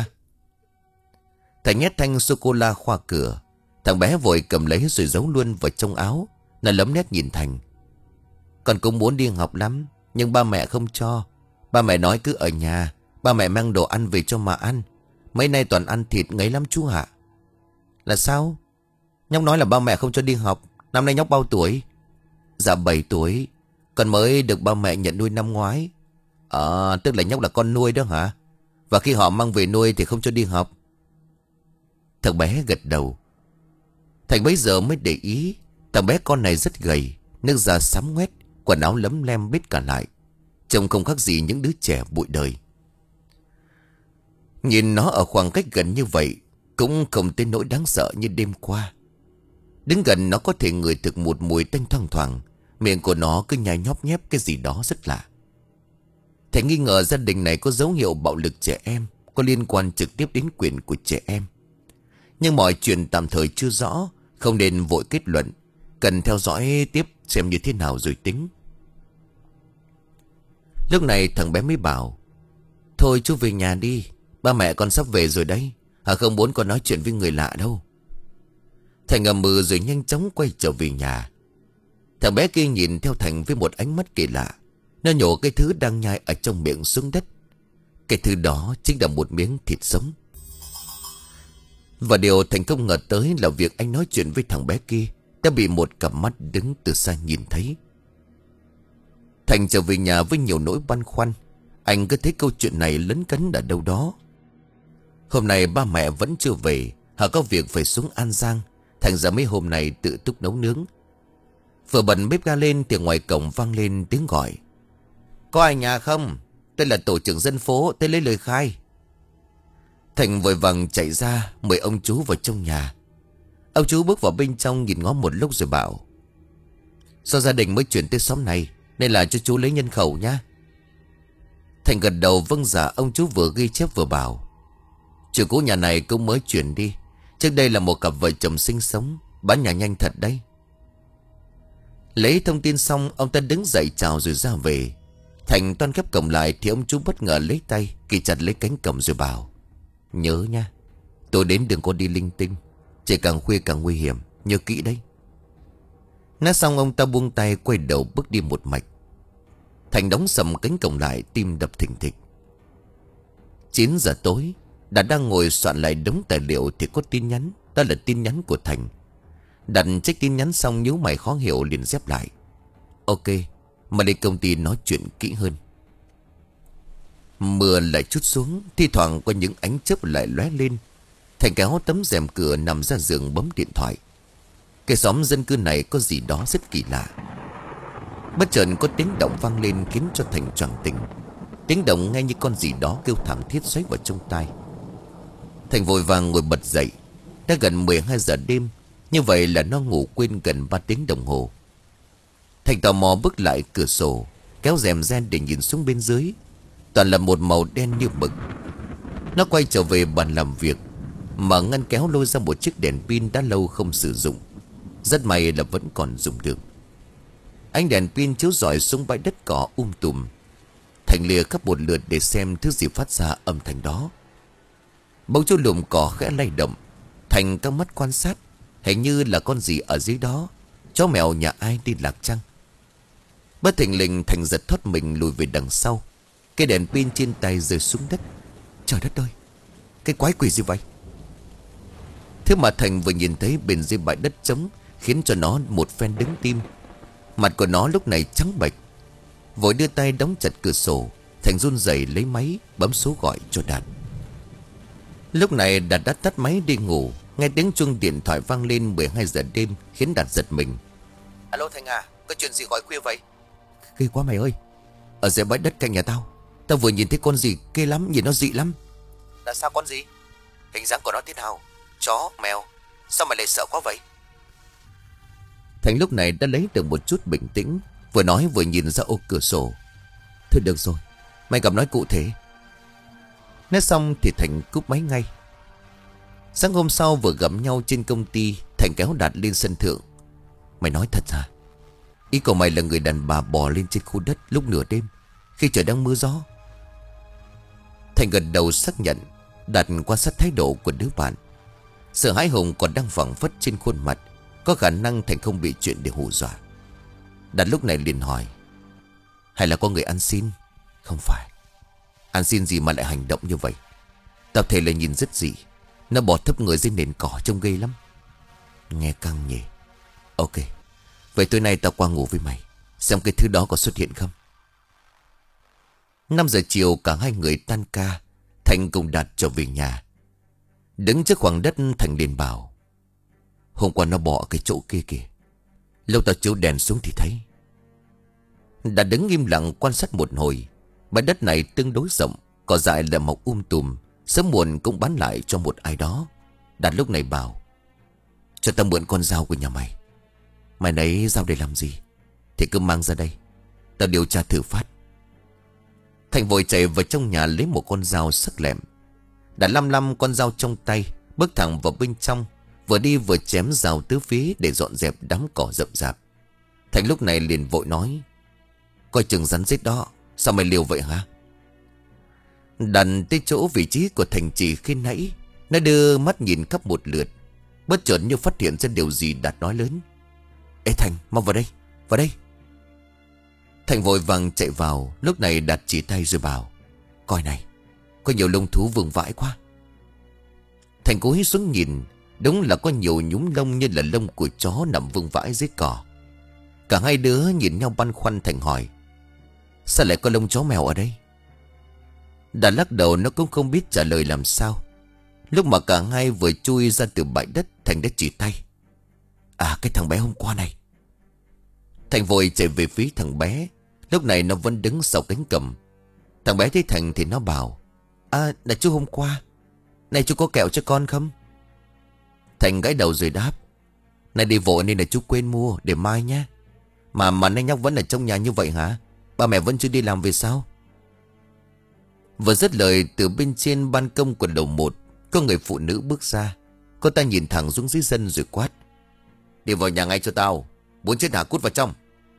Thầy nhét thanh sô-cô-la khoa cửa. Thằng bé vội cầm lấy rồi giấu luôn vào trong áo. Nó lấm nét nhìn Thành: con cũng muốn đi học lắm, nhưng ba mẹ không cho. Ba mẹ nói cứ ở nhà, ba mẹ mang đồ ăn về cho mà ăn. Mấy nay toàn ăn thịt ngấy lắm chú ạ. Là sao? Nhóc nói là ba mẹ không cho đi học. Năm nay nhóc bao tuổi? Dạ bảy tuổi. Con mới được ba mẹ nhận nuôi năm ngoái. Ờ, tức là nhóc là con nuôi đó hả? Và khi họ mang về nuôi thì không cho đi học. Thằng bé gật đầu. Thành bấy giờ mới để ý, thằng bé con này rất gầy, nước da xám ngoét, quần áo lấm lem bết cả lại, trông không khác gì những đứa trẻ bụi đời. Nhìn nó ở khoảng cách gần như vậy cũng không tới nỗi đáng sợ như đêm qua. Đứng gần nó có thể ngửi được một mùi tanh thoang thoảng. Miệng của nó cứ nhai nhóp nhép cái gì đó rất lạ. Thầy nghi ngờ gia đình này có dấu hiệu bạo lực trẻ em, có liên quan trực tiếp đến quyền của trẻ em. Nhưng mọi chuyện tạm thời chưa rõ, không nên vội kết luận, cần theo dõi tiếp xem như thế nào rồi tính. Lúc này thằng bé mới bảo: thôi chú về nhà đi, ba mẹ con sắp về rồi đấy. Hà không muốn con nói chuyện với người lạ đâu. Thành ngầm mừ rồi nhanh chóng quay trở về nhà. Thằng bé kia nhìn theo Thành với một ánh mắt kỳ lạ. Nó nhổ cái thứ đang nhai ở trong miệng xuống đất. Cái thứ đó chính là một miếng thịt sống. Và điều Thành không ngờ tới là việc anh nói chuyện với thằng bé kia đã bị một cặp mắt đứng từ xa nhìn thấy. Thành trở về nhà với nhiều nỗi băn khoăn. Anh cứ thấy câu chuyện này lấn cấn ở đâu đó. Hôm nay ba mẹ vẫn chưa về, Hà có việc phải xuống An Giang. Thành ra mấy hôm nay tự túc nấu nướng. Vừa bật bếp ga lên thì ngoài cổng vang lên tiếng gọi: có ai nhà không? Tôi là tổ trưởng dân phố, tới lấy lời khai. Thành vội vàng chạy ra mời ông chú vào trong nhà. Ông chú bước vào bên trong nhìn ngó một lúc rồi bảo: do gia đình mới chuyển tới xóm này nên là cho chú lấy nhân khẩu nhá. Thành gật đầu vâng dạ. Ông chú vừa ghi chép vừa bảo: chủ cũ nhà này cũng mới chuyển đi. Trước đây là một cặp vợ chồng sinh sống, bán nhà nhanh thật đấy. Lấy thông tin xong, ông ta đứng dậy chào rồi ra về. Thành toan khép cổng lại thì ông chú bất ngờ lấy tay kì chặt lấy cánh cổng rồi bảo: nhớ nha, tôi đến đừng có đi linh tinh, trời càng khuya càng nguy hiểm, nhớ kỹ đấy. Nói xong ông ta buông tay quay đầu bước đi một mạch. Thành đóng sầm cánh cổng lại, tim đập thình thịch. Chín giờ tối, Đạt đang ngồi soạn lại đống tài liệu thì có tin nhắn. Đó là tin nhắn của Thành. Đạt check tin nhắn xong nhíu mày khó hiểu liền dép lại. Ok, mà lên công ty nói chuyện kỹ hơn. Mưa lại chút xuống, thi thoảng có những ánh chớp lại lóe lên. Thành kéo tấm rèm cửa nằm ra giường bấm điện thoại. Cái xóm dân cư này có gì đó rất kỳ lạ. Bất chợt có tiếng động vang lên khiến cho Thành choàng tỉnh. Tiếng động nghe như con gì đó kêu thảm thiết xoáy vào trong tai. Thành vội vàng ngồi bật dậy. Đã gần mười hai giờ đêm, như vậy là nó ngủ quên gần ba tiếng đồng hồ. Thành tò mò bước lại cửa sổ, kéo rèm ren để nhìn xuống bên dưới. Toàn là một màu đen như mực. Nó quay trở về bàn làm việc, mở ngăn kéo lôi ra một chiếc đèn pin đã lâu không sử dụng. Rất may là vẫn còn dùng được. Ánh đèn pin chiếu rọi xuống bãi đất cỏ um tùm. Thành lìa khắp một lượt để xem thứ gì phát ra âm thanh đó. Bỗng chỗ lùm cỏ khẽ lay động. Thành căng mắt quan sát. Hình như là con gì ở dưới đó. Chó mèo nhà ai đi lạc chăng? Bất thình lình Thành giật thoát mình lùi về đằng sau. Cái đèn pin trên tay rơi xuống đất. Trời đất ơi, cái quái quỷ gì vậy? Thế mà Thành vừa nhìn thấy bên dưới bãi đất trống khiến cho nó một phen đứng tim. Mặt của nó lúc này trắng bệch. Vội đưa tay đóng chặt cửa sổ. Thành run rẩy lấy máy bấm số gọi cho Đạt. Lúc này Đạt đã tắt máy đi ngủ. Nghe tiếng chuông điện thoại vang lên mười hai giờ đêm khiến Đạt giật mình. Alo Thành à, có chuyện gì gọi khuya vậy? Ghê quá mày ơi. Ở dưới bãi đất cạnh nhà tao, tao vừa nhìn thấy con gì ghê lắm, nhìn nó dị lắm. Là sao con gì? Hình dáng của nó thế nào? Chó, mèo? Sao mày lại sợ quá vậy? Thành lúc này đã lấy được một chút bình tĩnh, vừa nói vừa nhìn ra ô cửa sổ. Thôi được rồi, mày gặp nói cụ thể. Nói xong thì Thành cúp máy ngay. Sáng hôm sau vừa gặp nhau trên công ty, Thành kéo Đạt lên sân thượng. Mày nói thật hả? Ý của mày là người đàn bà bò lên trên khu đất lúc nửa đêm khi trời đang mưa gió? Thành gật đầu xác nhận. Đạt quan sát thái độ của đứa bạn. Sợ hãi hùng còn đang phảng phất trên khuôn mặt. Có khả năng Thành không bị chuyện để hù dọa. Đạt lúc này liền hỏi, hay là có người ăn xin? Không phải. Ăn xin gì mà lại hành động như vậy? Tao thể là nhìn rất dị. Nó bò thấp người dưới nền cỏ trông ghê lắm. Nghe căng nhỉ. Ok, vậy tối nay tao qua ngủ với mày, xem cái thứ đó có xuất hiện không. Năm giờ chiều cả hai người tan ca. Thành cùng Đạt trở về nhà. Đứng trước khoảng đất Thành liền bảo, hôm qua nó bỏ cái chỗ kia kìa. Lâu tao chiếu đèn xuống thì thấy. Đạt đứng im lặng quan sát một hồi. Bãi đất này tương đối rộng, cỏ dại là mọc um tùm, sớm muộn cũng bán lại cho một ai đó. Đạt lúc này bảo, cho tao mượn con dao của nhà mày. Mày lấy dao để làm gì? Thì cứ mang ra đây, tao điều tra thử phát. Thành vội chạy vào trong nhà lấy một con dao sắc lẹm. Đã lăm lăm con dao trong tay, bước thẳng vào bên trong, vừa đi vừa chém rào tứ phía để dọn dẹp đám cỏ rậm rạp. Thành lúc này liền vội nói, coi chừng rắn rết đó, sao mày liều vậy hả? Đành tới chỗ vị trí của Thành chỉ khi nãy, nó đưa mắt nhìn khắp một lượt. Bất chợt như phát hiện ra điều gì, Đạt nói lớn, ê Thành, mau vào đây, vào đây. Thành vội vàng chạy vào. Lúc này Đạt chỉ tay rồi bảo, coi này, có nhiều lông thú vương vãi quá. Thành cúi xuống nhìn. Đúng là có nhiều nhúm lông như là lông của chó nằm vương vãi dưới cỏ. Cả hai đứa nhìn nhau băn khoăn. Thành hỏi, sao lại có lông chó mèo ở đây? Đạt lắc đầu, nó cũng không biết trả lời làm sao. Lúc mà cả hai vừa chui ra từ bãi đất, Thành đã chỉ tay, à cái thằng bé hôm qua này. Thành vội chạy về phía thằng bé. Lúc này nó vẫn đứng sau cánh cầm. Thằng bé thấy Thành thì nó bảo, à là chú hôm qua. Này chú có kẹo cho con không? Thành gãi đầu rồi đáp, này đi vội nên là chú quên mua, để mai nhé. Mà mà nay nhóc vẫn ở trong nhà như vậy hả? Ba mẹ vẫn chưa đi làm về sao? Vừa dứt lời, từ bên trên ban công của lầu một có người phụ nữ bước ra. Cô ta nhìn thẳng xuống dưới sân rồi quát, đi vào nhà ngay cho tao, muốn chết hả cút vào trong.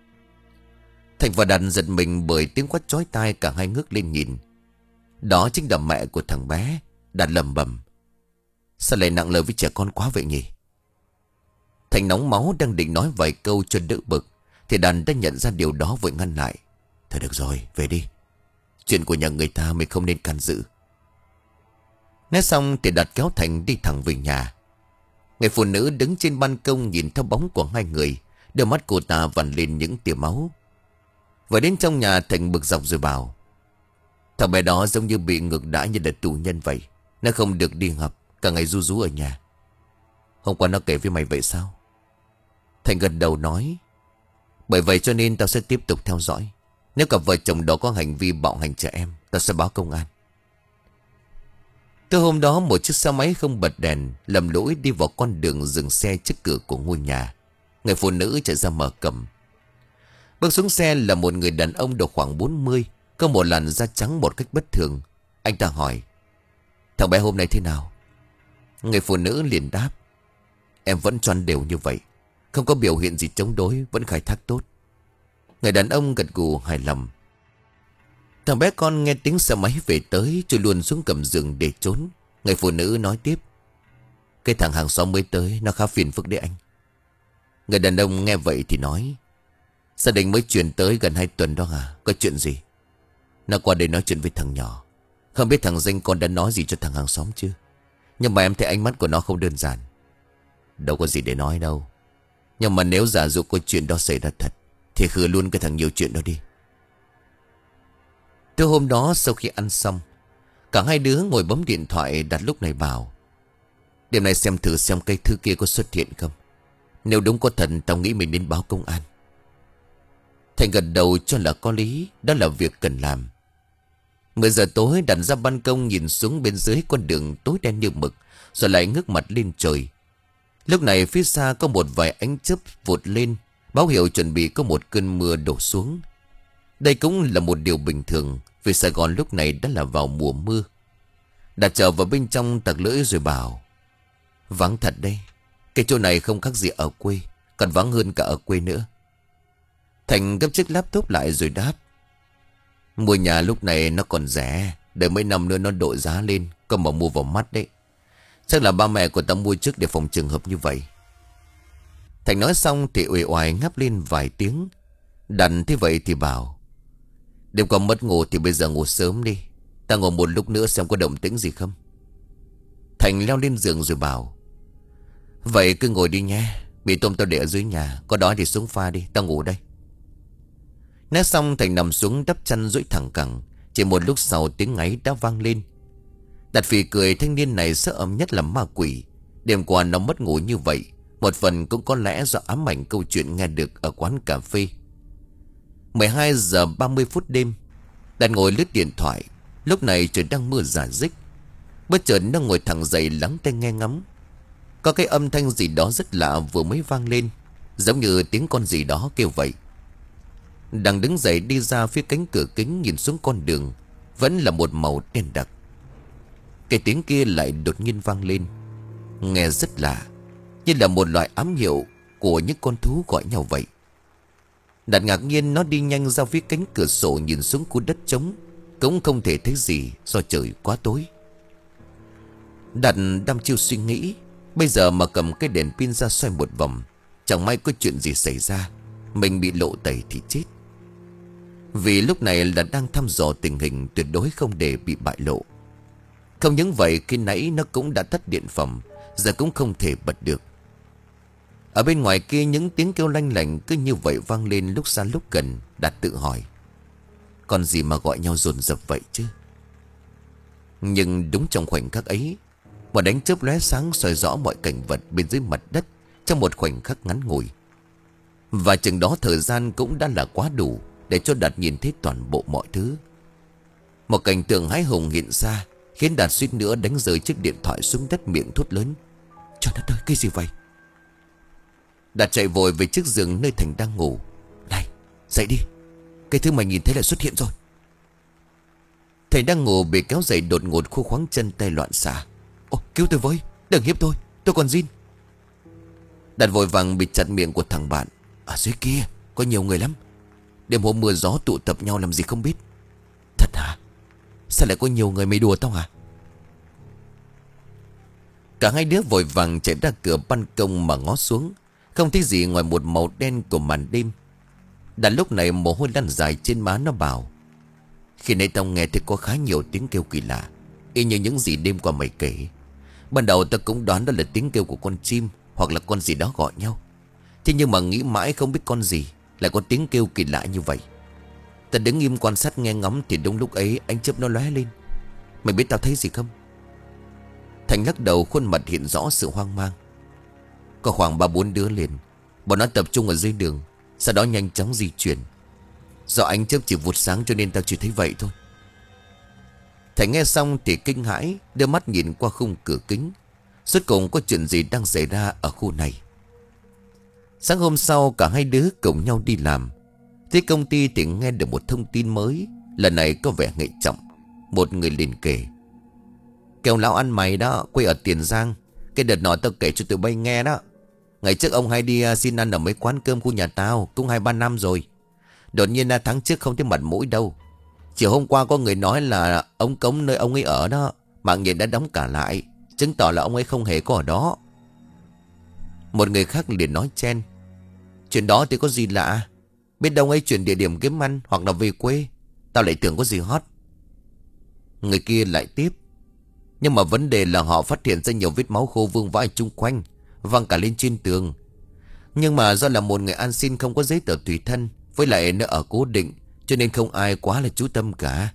Thành và Đạt giật mình bởi tiếng quát chói tai, cả hai ngước lên nhìn. Đó chính là mẹ của thằng bé. Đạt lầm bầm, sao lại nặng lời với trẻ con quá vậy nhỉ? Thành nóng máu đang định nói vài câu cho đỡ bực thì Đạt đã nhận ra điều đó, vội ngăn lại. Thôi được rồi, về đi, chuyện của nhà người ta mình không nên can dự. Nói xong thì Đạt kéo Thành đi thẳng về nhà. Người phụ nữ đứng trên ban công nhìn theo bóng của hai người. Đôi mắt cô ta vằn lên những tia máu. Vừa đến trong nhà, Thành bực dọc rồi bảo, thằng bé đó giống như bị ngược đãi như là tù nhân vậy. Nó không được đi học, cả ngày ru rú ở nhà. Hôm qua nó kể với mày vậy sao? Thành gật đầu nói, bởi vậy cho nên tao sẽ tiếp tục theo dõi. Nếu cặp vợ chồng đó có hành vi bạo hành trẻ em, tao sẽ báo công an. Từ hôm đó, một chiếc xe máy không bật đèn lầm lỗi đi vào con đường dừng xe trước cửa của ngôi nhà. Người phụ nữ chạy ra mở cầm. Bước xuống xe là một người đàn ông độ khoảng bốn mươi, có một làn da trắng một cách bất thường. Anh ta hỏi, thằng bé hôm nay thế nào? Người phụ nữ liền đáp, em vẫn choăn đều như vậy. Không có biểu hiện gì chống đối, vẫn khai thác tốt. Người đàn ông gật gù hài lòng. Thằng bé con nghe tiếng xe máy về tới, chui luôn xuống gầm giường để trốn. Người phụ nữ nói tiếp. Cái thằng hàng xóm mới tới, nó khá phiền phức đấy anh. Người đàn ông nghe vậy thì nói. Gia đình mới chuyển tới gần hai tuần đó à? Có chuyện gì? Nó qua đây nói chuyện với thằng nhỏ. Không biết thằng danh con đã nói gì cho thằng hàng xóm chưa? Nhưng mà em thấy ánh mắt của nó không đơn giản. Đâu có gì để nói đâu. Nhưng mà nếu giả dụ có chuyện đó xảy ra thật thì khử luôn cái thằng nhiều chuyện đó đi. Từ hôm đó sau khi ăn xong, cả hai đứa ngồi bấm điện thoại. Đặt lúc này bảo. Đêm nay xem thử xem cây thư kia có xuất hiện không. Nếu đúng có thật, tao nghĩ mình nên báo công an. Thành gật đầu cho là có lý. Đó là việc cần làm. Mười giờ tối đặt ra ban công nhìn xuống bên dưới con đường tối đen như mực, rồi lại ngước mặt lên trời. Lúc này phía xa có một vài ánh chớp vụt lên, báo hiệu chuẩn bị có một cơn mưa đổ xuống. Đây cũng là một điều bình thường, vì Sài Gòn lúc này đã là vào mùa mưa. Đặt trở vào bên trong tặc lưỡi rồi bảo. Vắng thật đây. Cái chỗ này không khác gì ở quê, còn vắng hơn cả ở quê nữa. Thành gấp chiếc laptop lại rồi đáp. Mua nhà lúc này nó còn rẻ, đợi mấy năm nữa nó đội giá lên, có mà mua vào mắt đấy. Chắc là ba mẹ của tao mua trước để phòng trường hợp như vậy. Thành nói xong thì uể oải ngáp lên vài tiếng. Đành thế vậy thì bảo. Đêm qua mất ngủ thì bây giờ ngủ sớm đi. Ta ngồi một lúc nữa xem có động tĩnh gì không. Thành leo lên giường rồi bảo. Vậy cứ ngồi đi nhé. Mì tôm tao để ở dưới nhà. Có đói thì xuống pha đi, tao ngủ đây. Nói xong Thành nằm xuống đắp chăn duỗi thẳng cẳng. Chỉ một lúc sau tiếng ngáy đã vang lên. Đạt phì cười, thanh niên này sợ ấm nhất là ma quỷ. Đêm qua nó mất ngủ như vậy, một phần cũng có lẽ do ám ảnh câu chuyện nghe được ở quán cà phê. Mười hai giờ ba mươi phút đêm, Đạt ngồi lướt điện thoại. Lúc này trời đang mưa rả rích. Bất chợt nó ngồi thẳng dậy lắng tai nghe ngắm. Có cái âm thanh gì đó rất lạ vừa mới vang lên, giống như tiếng con gì đó kêu vậy. Đang đứng dậy đi ra phía cánh cửa kính nhìn xuống con đường, vẫn là một màu đen đặc. Cái tiếng kia lại đột nhiên vang lên, nghe rất lạ, như là một loại ám hiệu của những con thú gọi nhau vậy. Đạt ngạc nhiên nó đi nhanh ra phía cánh cửa sổ nhìn xuống khu đất trống, cũng không thể thấy gì do trời quá tối. Đạt đăm chiêu suy nghĩ, bây giờ mà cầm cái đèn pin ra xoay một vòng, chẳng may có chuyện gì xảy ra, mình bị lộ tẩy thì chết. Vì lúc này là đang thăm dò tình hình, tuyệt đối không để bị bại lộ. Không những vậy, khi nãy nó cũng đã tắt điện phẩm, giờ cũng không thể bật được. Ở bên ngoài kia những tiếng kêu lanh lảnh cứ như vậy vang lên lúc xa lúc gần. Đạt tự hỏi, còn gì mà gọi nhau dồn dập vậy chứ? Nhưng đúng trong khoảnh khắc ấy, một ánh chớp lóe sáng soi rõ mọi cảnh vật bên dưới mặt đất trong một khoảnh khắc ngắn ngủi. Và chừng đó thời gian cũng đã là quá đủ để cho Đạt nhìn thấy toàn bộ mọi thứ. Một cảnh tượng hãi hùng hiện ra, khiến Đạt suýt nữa đánh rơi chiếc điện thoại xuống đất, miệng thốt lớn. Trời đất ơi, cái gì vậy? Đạt chạy vội về chiếc giường nơi Thành đang ngủ. Này, dậy đi, cái thứ mày nhìn thấy lại xuất hiện rồi. Thành đang ngủ bị kéo dậy đột ngột, khô khoáng chân tay loạn xạ. Ô, cứu tôi với, đừng hiếp tôi, tôi còn zin. Đạt vội vàng bịt chặt miệng của thằng bạn. Ở dưới kia có nhiều người lắm, đêm hôm mưa gió tụ tập nhau làm gì không biết. Thật hả? Sao lại có nhiều người, mày đùa tao hả? Cả hai đứa vội vàng chạy ra cửa ban công mà ngó xuống, không thấy gì ngoài một màu đen của màn đêm. Đạt lúc này mồ hôi lăn dài trên má, nó bảo. Khi nãy tao nghe thấy có khá nhiều tiếng kêu kỳ lạ, y như những gì đêm qua mày kể. Ban đầu tao cũng đoán đó là tiếng kêu của con chim, hoặc là con gì đó gọi nhau. Thế nhưng mà nghĩ mãi không biết con gì lại có tiếng kêu kỳ lạ như vậy. Ta đứng im quan sát nghe ngóng thì đúng lúc ấy ánh chớp nó lóe lên. Mày biết tao thấy gì không? Thành lắc đầu, khuôn mặt hiện rõ sự hoang mang. Có khoảng ba bốn đứa liền, bọn nó tập trung ở dưới đường, sau đó nhanh chóng di chuyển. Do ánh chớp chỉ vụt sáng cho nên tao chỉ thấy vậy thôi. Thành nghe xong thì kinh hãi, đưa mắt nhìn qua khung cửa kính. Rốt cùng có chuyện gì đang xảy ra ở khu này? Sáng hôm sau cả hai đứa cùng nhau đi làm. Tới công ty thì nghe được một thông tin mới, lần này có vẻ nghệ trọng. Một người liền kể. Kêu lão ăn mày đó, quê ở Tiền Giang. Cái đợt nọ tao kể cho tụi bay nghe đó. Ngày trước ông hay đi à, xin ăn ở mấy quán cơm khu nhà tao. Cũng hai ba năm rồi. Đột nhiên à, tháng trước không thấy mặt mũi đâu. Chiều hôm qua có người nói là ông cống nơi ông ấy ở đó, mạng nhện đã đóng cả lại, chứng tỏ là ông ấy không hề có ở đó. Một người khác liền nói chen: Chuyện đó thì có gì lạ. Biết đâu ông ấy chuyển địa điểm kiếm ăn hoặc là về quê. Tao lại tưởng có gì hot. Người kia lại tiếp: Nhưng mà vấn đề là họ phát hiện ra nhiều vết máu khô vương vãi chung quanh, văng cả lên trên tường. Nhưng mà do là một người ăn xin không có giấy tờ tùy thân, với lại nó ở cố định, cho nên không ai quá là chú tâm cả.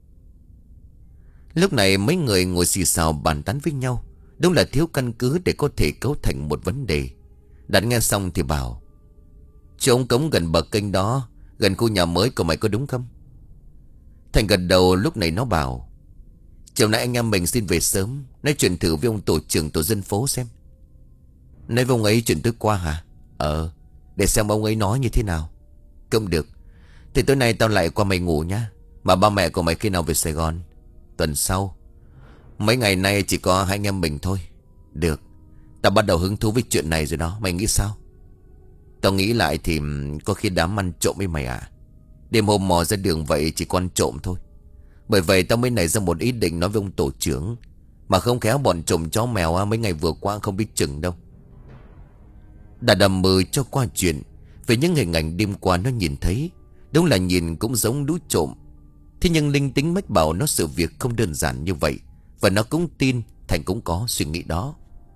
Lúc này mấy người ngồi xì xào bàn tán với nhau. Đúng là thiếu căn cứ để có thể cấu thành một vấn đề. Đạt nghe xong thì bảo: Chỗ ông cống gần bờ kênh đó, gần khu nhà mới của mày có đúng không? Thành gật đầu. Lúc này nó bảo: Chiều nay anh em mình xin về sớm, nói chuyện thử với ông tổ trưởng tổ dân phố xem. Nói với ông ấy chuyện tối qua hả? Ờ, để xem ông ấy nói như thế nào. Cũng được. Thì tối nay tao lại qua mày ngủ nhá. Mà ba mẹ của mày khi nào về Sài Gòn? Tuần sau. Mấy ngày nay chỉ có hai anh em mình thôi. Được. Tao bắt đầu hứng thú với chuyện này rồi đó. Mày nghĩ sao? Tao nghĩ lại thì có khi đám ăn trộm với mày à. Đêm hôm mò ra đường vậy chỉ con trộm thôi. Bởi vậy tao mới nảy ra một ý định nói với ông tổ trưởng. Mà không khéo bọn trộm chó mèo mấy ngày vừa qua không biết chừng đâu. Đã đầm mừ cho qua chuyện về những hình ảnh đêm qua nó nhìn thấy. Đúng là nhìn cũng giống đú trộm. Thế nhưng linh tính mách bảo nó sự việc không đơn giản như vậy. Và nó cũng tin Thành cũng có suy nghĩ đó.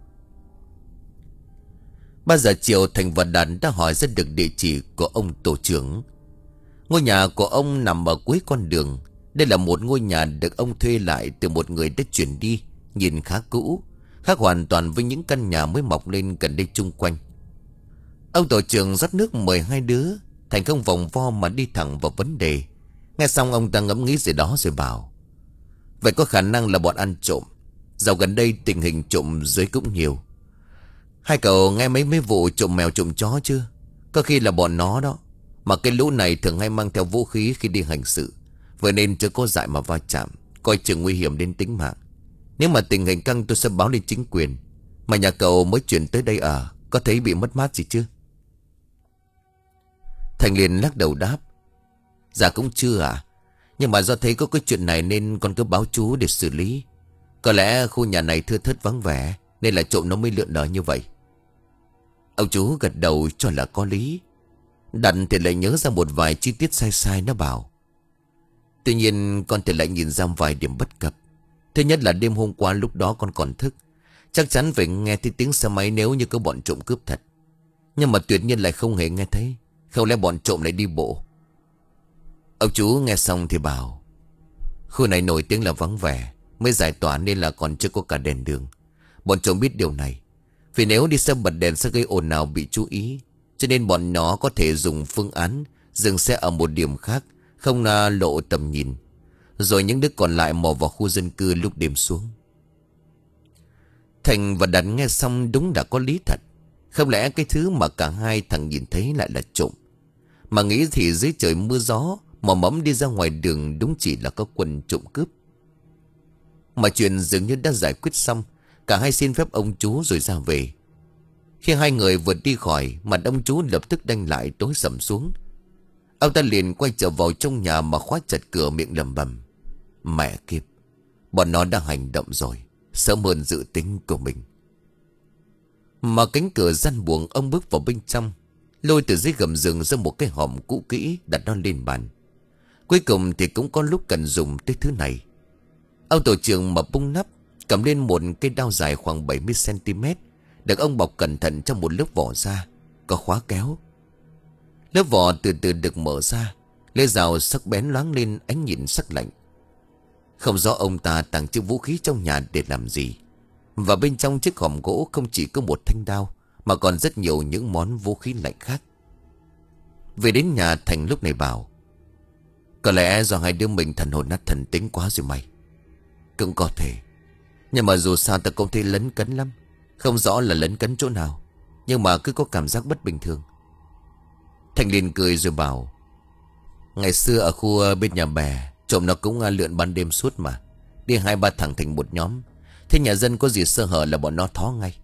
Ba giờ chiều Thành và Đạt đã hỏi ra được địa chỉ của ông tổ trưởng. Ngôi nhà của ông nằm ở cuối con đường. Đây là một ngôi nhà được ông thuê lại từ một người đã chuyển đi. Nhìn khá cũ, khác hoàn toàn với những căn nhà mới mọc lên gần đây chung quanh. Ông tổ trưởng rót nước mời hai đứa. Thành không vòng vo mà đi thẳng vào vấn đề. Nghe xong ông ta ngẫm nghĩ gì đó rồi bảo: Vậy có khả năng là bọn ăn trộm. Dạo gần đây tình hình trộm dưới cũng nhiều. Hai cậu nghe mấy mấy vụ trộm mèo trộm chó chưa? Có khi là bọn nó đó. Mà cái lũ này thường hay mang theo vũ khí khi đi hành sự. Vậy nên chưa có dại mà va chạm, coi chừng nguy hiểm đến tính mạng. Nếu mà tình hình căng tôi sẽ báo lên chính quyền. Mà nhà cậu mới chuyển tới đây ở, có thấy bị mất mát gì chưa? Thành liền lắc đầu đáp: Dạ cũng chưa à. Nhưng mà do thấy có cái chuyện này nên con cứ báo chú để xử lý. Có lẽ khu nhà này thưa thớt vắng vẻ, nên là trộm nó mới lượn lờ như vậy. Ông chú gật đầu cho là có lý. Đạt thì lại nhớ ra một vài chi tiết sai sai. Nó bảo: Tuy nhiên con thì lại nhìn ra vài điểm bất cập. Thứ nhất là đêm hôm qua lúc đó con còn thức, chắc chắn phải nghe thấy tiếng xe máy nếu như có bọn trộm cướp thật. Nhưng mà tuyệt nhiên lại không hề nghe thấy. Không lẽ bọn trộm lại đi bộ? Ông chú nghe xong thì bảo: Khu này nổi tiếng là vắng vẻ, mới giải tỏa nên là còn chưa có cả đèn đường. Bọn trộm biết điều này, vì nếu đi xe bật đèn sẽ gây ồn ào bị chú ý. Cho nên bọn nó có thể dùng phương án dừng xe ở một điểm khác, không lộ tầm nhìn. Rồi những đứa còn lại mò vào khu dân cư lúc đêm xuống. Thành và Đạt nghe xong đúng đã có lý thật. Không lẽ cái thứ mà cả hai thằng nhìn thấy lại là trộm? Mà nghĩ thì dưới trời mưa gió mò mẫm đi ra ngoài đường đúng chỉ là có quân trộm cướp. Mà chuyện dường như đã giải quyết xong. Cả hai xin phép ông chú rồi ra về. Khi hai người vượt đi khỏi, mặt ông chú lập tức đanh lại tối sầm xuống. Ông ta liền quay trở vào trong nhà mà khóa chặt cửa, miệng lẩm bẩm: Mẹ kiếp, bọn nó đã hành động rồi, sớm hơn dự tính của mình. Mà cánh cửa gian buồng, ông bước vào bên trong, lôi từ dưới gầm giường ra một cái hòm cũ kỹ, đặt nó lên bàn. Cuối cùng thì cũng có lúc cần dùng tới thứ này. Ông tổ trưởng mở bung nắp, cầm lên một cây đao dài khoảng bảy mươi xăng ti mét, được ông bọc cẩn thận trong một lớp vỏ da, có khóa kéo. Lớp vỏ từ từ được mở ra, lưỡi dao sắc bén loáng lên ánh nhìn sắc lạnh. Không rõ ông ta tàng trữ vũ khí trong nhà để làm gì. Và bên trong chiếc hòm gỗ không chỉ có một thanh đao, mà còn rất nhiều những món vũ khí lạnh khác. Về đến nhà, Thành lúc này bảo: Có lẽ do hai đứa mình thần hồn nát thần tính quá rồi mày. Cũng có thể. Nhưng mà dù sao ta cũng thấy lấn cấn lắm. Không rõ là lấn cấn chỗ nào, nhưng mà cứ có cảm giác bất bình thường. Thành liền cười rồi bảo: Ngày xưa ở khu bên nhà bè, trộm nó cũng lượn ban đêm suốt mà. Đi hai ba thằng thành một nhóm. Thế nhà dân có gì sơ hở là bọn nó thó ngay.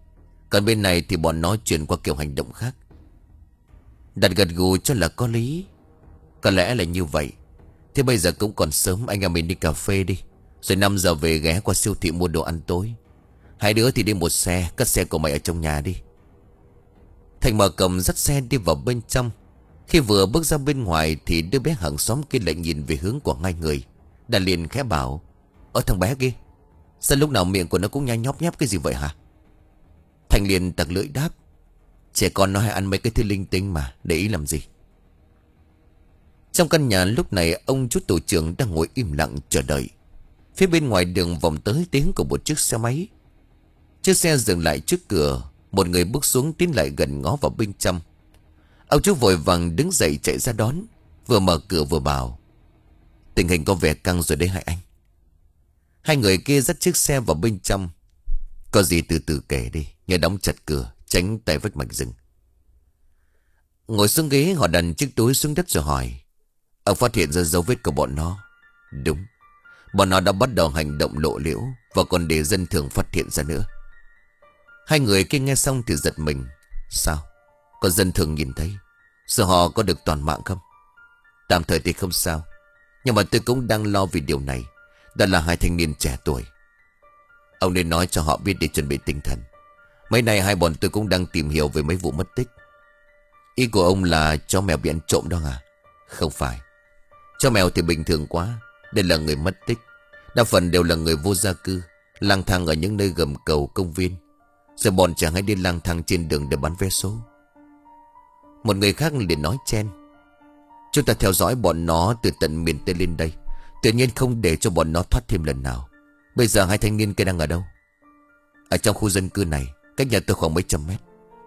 Còn bên này thì bọn nó chuyển qua kiểu hành động khác. Đạt gật gù cho là có lý. Có lẽ là như vậy. Thế bây giờ cũng còn sớm, anh em mình đi cà phê đi. Rồi năm giờ về ghé qua siêu thị mua đồ ăn tối. Hai đứa thì đi một xe, cất xe của mày ở trong nhà đi. Thành mở cầm dắt xe đi vào bên trong. Khi vừa bước ra bên ngoài thì đứa bé hàng xóm kia lại nhìn về hướng của hai người. Đạt liền khẽ bảo: Ơ thằng bé kia, sao lúc nào miệng của nó cũng nhai nhóp nhép cái gì vậy hả? Thành liền tặc lưỡi đáp: Trẻ con nó hay ăn mấy cái thứ linh tinh mà, để ý làm gì. Trong căn nhà lúc này ông chú tổ trưởng đang ngồi im lặng chờ đợi. Phía bên ngoài đường vọng tới tiếng của một chiếc xe máy. Chiếc xe dừng lại trước cửa. Một người bước xuống tiến lại gần ngó vào bên trong. Ông chú vội vàng đứng dậy chạy ra đón. Vừa mở cửa vừa bảo: Tình hình có vẻ căng rồi đấy hai anh. Hai người kia dắt chiếc xe vào bên trong. Có gì từ từ kể đi, nhớ đóng chặt cửa, tránh tay vách mạch rừng. Ngồi xuống ghế họ đặt chiếc túi xuống đất rồi hỏi: Ông phát hiện ra dấu vết của bọn nó? Đúng. Bọn nó đã bắt đầu hành động lộ liễu, và còn để dân thường phát hiện ra nữa. Hai người kia nghe xong thì giật mình. Sao? Có dân thường nhìn thấy? Giờ họ có được toàn mạng không? Tạm thời thì không sao, nhưng mà tôi cũng đang lo vì điều này. Đó là hai thanh niên trẻ tuổi. Ông nên nói cho họ biết để chuẩn bị tinh thần. Mấy nay hai bọn tôi cũng đang tìm hiểu về mấy vụ mất tích. Ý của ông là chó mèo bị ăn trộm đó à? Không phải. Chó mèo thì bình thường quá. Đây là người mất tích. Đa phần đều là người vô gia cư, lang thang ở những nơi gầm cầu công viên. Rồi bọn trẻ hay đi lang thang trên đường để bán vé số. Một người khác liền nói chen: Chúng ta theo dõi bọn nó từ tận miền Tây lên đây, tự nhiên không để cho bọn nó thoát thêm lần nào. Bây giờ hai thanh niên kia đang ở đâu? Ở trong khu dân cư này, cách nhà tôi khoảng mấy trăm mét.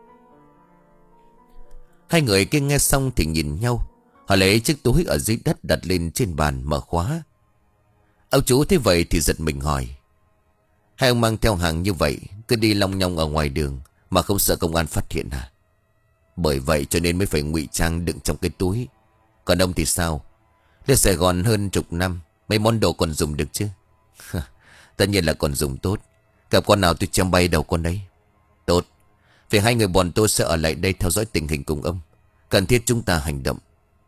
Hai người kia nghe xong thì nhìn nhau. Họ lấy chiếc túi ở dưới đất đặt lên trên bàn mở khóa. Ông chú thấy vậy thì giật mình hỏi: Hai ông mang theo hàng như vậy, cứ đi long nhong ở ngoài đường mà không sợ công an phát hiện à? Bởi vậy cho nên mới phải ngụy trang đựng trong cái túi. Còn ông thì sao? Lên Sài Gòn hơn chục năm, mấy món đồ còn dùng được chứ? Tất nhiên là còn dùng tốt. Gặp con nào tôi chém bay đầu con đấy. Tốt. Vì hai người bọn tôi sẽ ở lại đây theo dõi tình hình cùng ông. Cần thiết chúng ta hành động.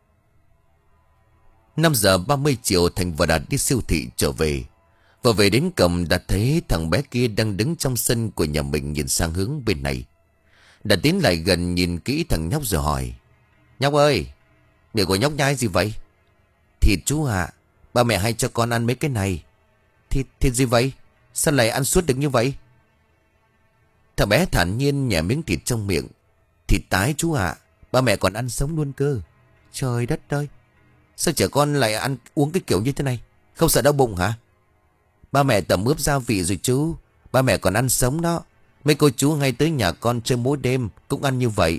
Năm giờ ba mươi chiều Thành và Đạt đi siêu thị trở về. Vừa về đến cổng, Đạt thấy thằng bé kia đang đứng trong sân của nhà mình nhìn sang hướng bên này. Đạt tiến lại gần nhìn kỹ thằng nhóc rồi hỏi: Nhóc ơi, miệng của nhóc nhai gì vậy? Thịt chú ạ. Ba mẹ hay cho con ăn mấy cái này. Thịt, thịt gì vậy? Sao lại ăn suốt được như vậy? Thằng bé thản nhiên nhả miếng thịt trong miệng. Thịt tái chú ạ. Ba mẹ còn ăn sống luôn cơ. Trời đất ơi, sao trẻ con lại ăn uống cái kiểu như thế này? Không sợ đau bụng hả? Ba mẹ tẩm ướp gia vị rồi chú. Ba mẹ còn ăn sống đó. Mấy cô chú ngay tới nhà con chơi mỗi đêm cũng ăn như vậy.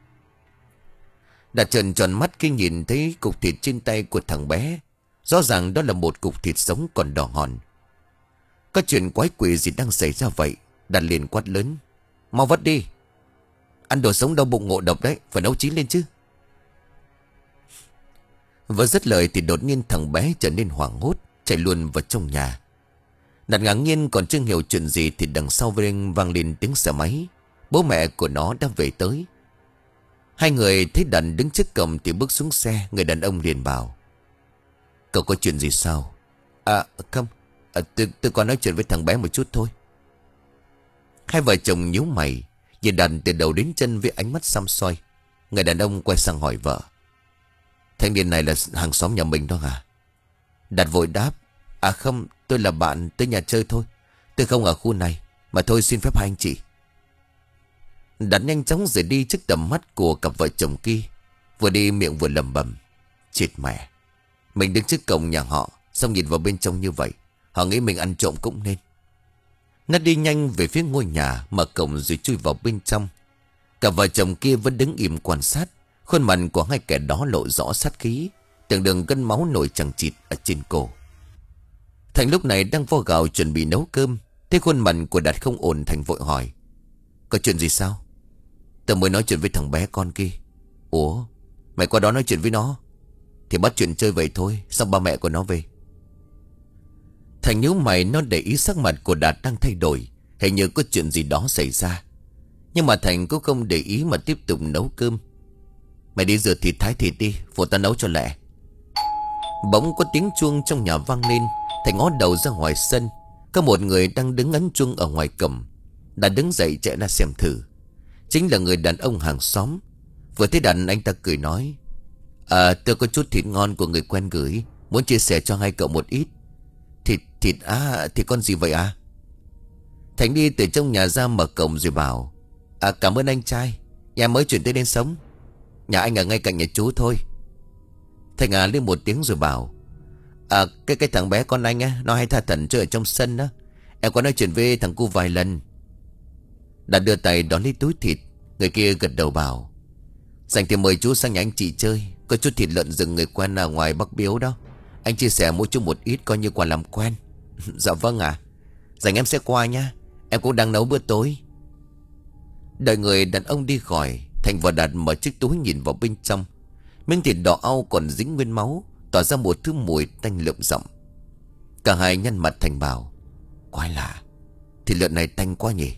Đạt trợn tròn mắt khi nhìn thấy cục thịt trên tay của thằng bé. Rõ ràng đó là một cục thịt sống còn đỏ hòn. Có chuyện quái quỷ gì đang xảy ra vậy? Đạt liền quát lớn: Mau vất đi. Ăn đồ sống đau bụng ngộ độc đấy, phải nấu chín lên chứ. Vừa dứt lời thì đột nhiên thằng bé trở nên hoảng hốt, chạy luôn vào trong nhà. Đạt ngạc nhiên còn chưa hiểu chuyện gì thì đằng sau vang vang lên tiếng xe máy. Bố mẹ của nó đã về tới. Hai người thấy Đạt đứng trước cổng thì bước xuống xe. Người đàn ông liền bảo: Cậu có chuyện gì sao? À không, à, tôi, tôi có nói chuyện với thằng bé một chút thôi. Hai vợ chồng nhíu mày nhìn Đạt từ đầu đến chân với ánh mắt xăm soi. Người đàn ông quay sang hỏi vợ: Thanh niên này là hàng xóm nhà mình đó hả? Đạt vội đáp: À không, tôi là bạn tới nhà chơi thôi. Tôi không ở khu này. Mà thôi xin phép hai anh chị. Đạt nhanh chóng rời đi trước tầm mắt của cặp vợ chồng kia. Vừa đi miệng vừa lẩm bẩm: Chết mẹ, mình đứng trước cổng nhà họ, xong nhìn vào bên trong như vậy, họ nghĩ mình ăn trộm cũng nên. Nó đi nhanh về phía ngôi nhà, mở cổng rồi chui vào bên trong. Cả vợ chồng kia vẫn đứng im quan sát. Khuôn mặt của hai kẻ đó lộ rõ sát khí, từng đường gân máu nổi chằng chịt ở trên cổ. Thành lúc này đang vo gạo chuẩn bị nấu cơm. Thấy khuôn mặt của Đạt không ổn, Thành vội hỏi: Có chuyện gì sao? Tớ mới nói chuyện với thằng bé con kia. Ủa, mày qua đó nói chuyện với nó? Thì bắt chuyện chơi vậy thôi, xong ba mẹ của nó về. Thành nhíu mày, nó để ý sắc mặt của Đạt đang thay đổi, hình như có chuyện gì đó xảy ra. Nhưng mà Thành cũng không để ý mà tiếp tục nấu cơm. Mày đi rửa thịt thái thịt đi, phụ ta nấu cho lẹ. Bỗng có tiếng chuông trong nhà vang lên. Thành ngó đầu ra ngoài sân. Có một người đang đứng ấn chuông ở ngoài cổng. Đã đứng dậy chạy ra xem thử. Chính là người đàn ông hàng xóm. Vừa thấy đàn anh ta cười nói: À, tôi có chút thịt ngon của người quen gửi, muốn chia sẻ cho hai cậu một ít. Thịt, thịt á, thịt con gì vậy à? Thành đi từ trong nhà ra mở cổng rồi bảo: À, cảm ơn anh trai, nhà mới chuyển tới đây sống. Nhà anh ở ngay cạnh nhà chú thôi. Thành à lên một tiếng rồi bảo: À, cái cái thằng bé con anh á, nó hay tha thẩn chơi ở trong sân đó. Em có nói chuyện với thằng cu vài lần. Đã đưa tay đón lấy túi thịt. Người kia gật đầu bảo: Dành thì mời chú sang nhà anh chị chơi. Có chút thịt lợn rừng người quen ở ngoài Bắc Biếu đó. Anh chia sẻ mỗi chú một ít coi như quà làm quen. Dạ vâng ạ. À. Dành em sẽ qua nha. Em cũng đang nấu bữa tối. Đợi người đàn ông đi khỏi, Thành và Đạt mở chiếc túi nhìn vào bên trong. Miếng thịt đỏ au còn dính nguyên máu, tỏa ra một thứ mùi tanh lợm giọng. Cả hai nhăn mặt Thành bảo: Quái lạ, thịt lợn này tanh quá nhỉ.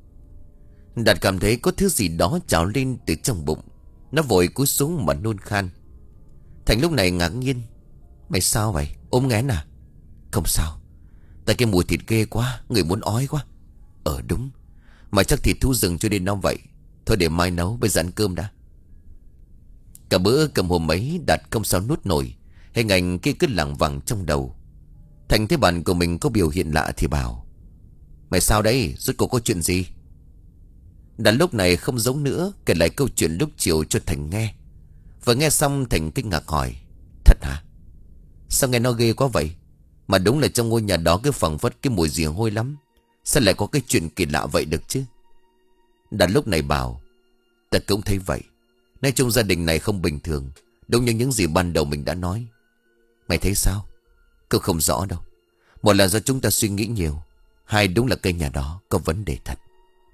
Đạt cảm thấy có thứ gì đó trào lên từ trong bụng. Nó vội cúi xuống mà nôn khan. Thành lúc này ngạc nhiên: Mày sao vậy, ốm nghén à? Không sao, tại cái mùi thịt ghê quá, người muốn ói quá. Ờ đúng, mà chắc thịt thú rừng cho nên nó vậy. Thôi để mai nấu, bây giờ ăn cơm đã. Cả bữa cầm hôm ấy Đạt không sao nuốt nổi. Hình ảnh kia cứ lảng vảng trong đầu. Thành thấy bạn của mình có biểu hiện lạ thì bảo: Mày sao đấy, rốt cuộc có chuyện gì? Đạt lúc này không giống nữa, kể lại câu chuyện lúc chiều cho Thành nghe. Và nghe xong Thành kinh ngạc hỏi: Thật hả? Sao nghe nó ghê quá vậy? Mà đúng là trong ngôi nhà đó cứ phảng phất cái mùi gì hôi lắm. Sao lại có cái chuyện kỳ lạ vậy được chứ? Đạt lúc này bảo: Ta cũng thấy vậy. Nói chung gia đình này không bình thường, đúng như những gì ban đầu mình đã nói. Mày thấy sao? Cứ không rõ đâu. Một là do chúng ta suy nghĩ nhiều, hai đúng là cây nhà đó có vấn đề thật.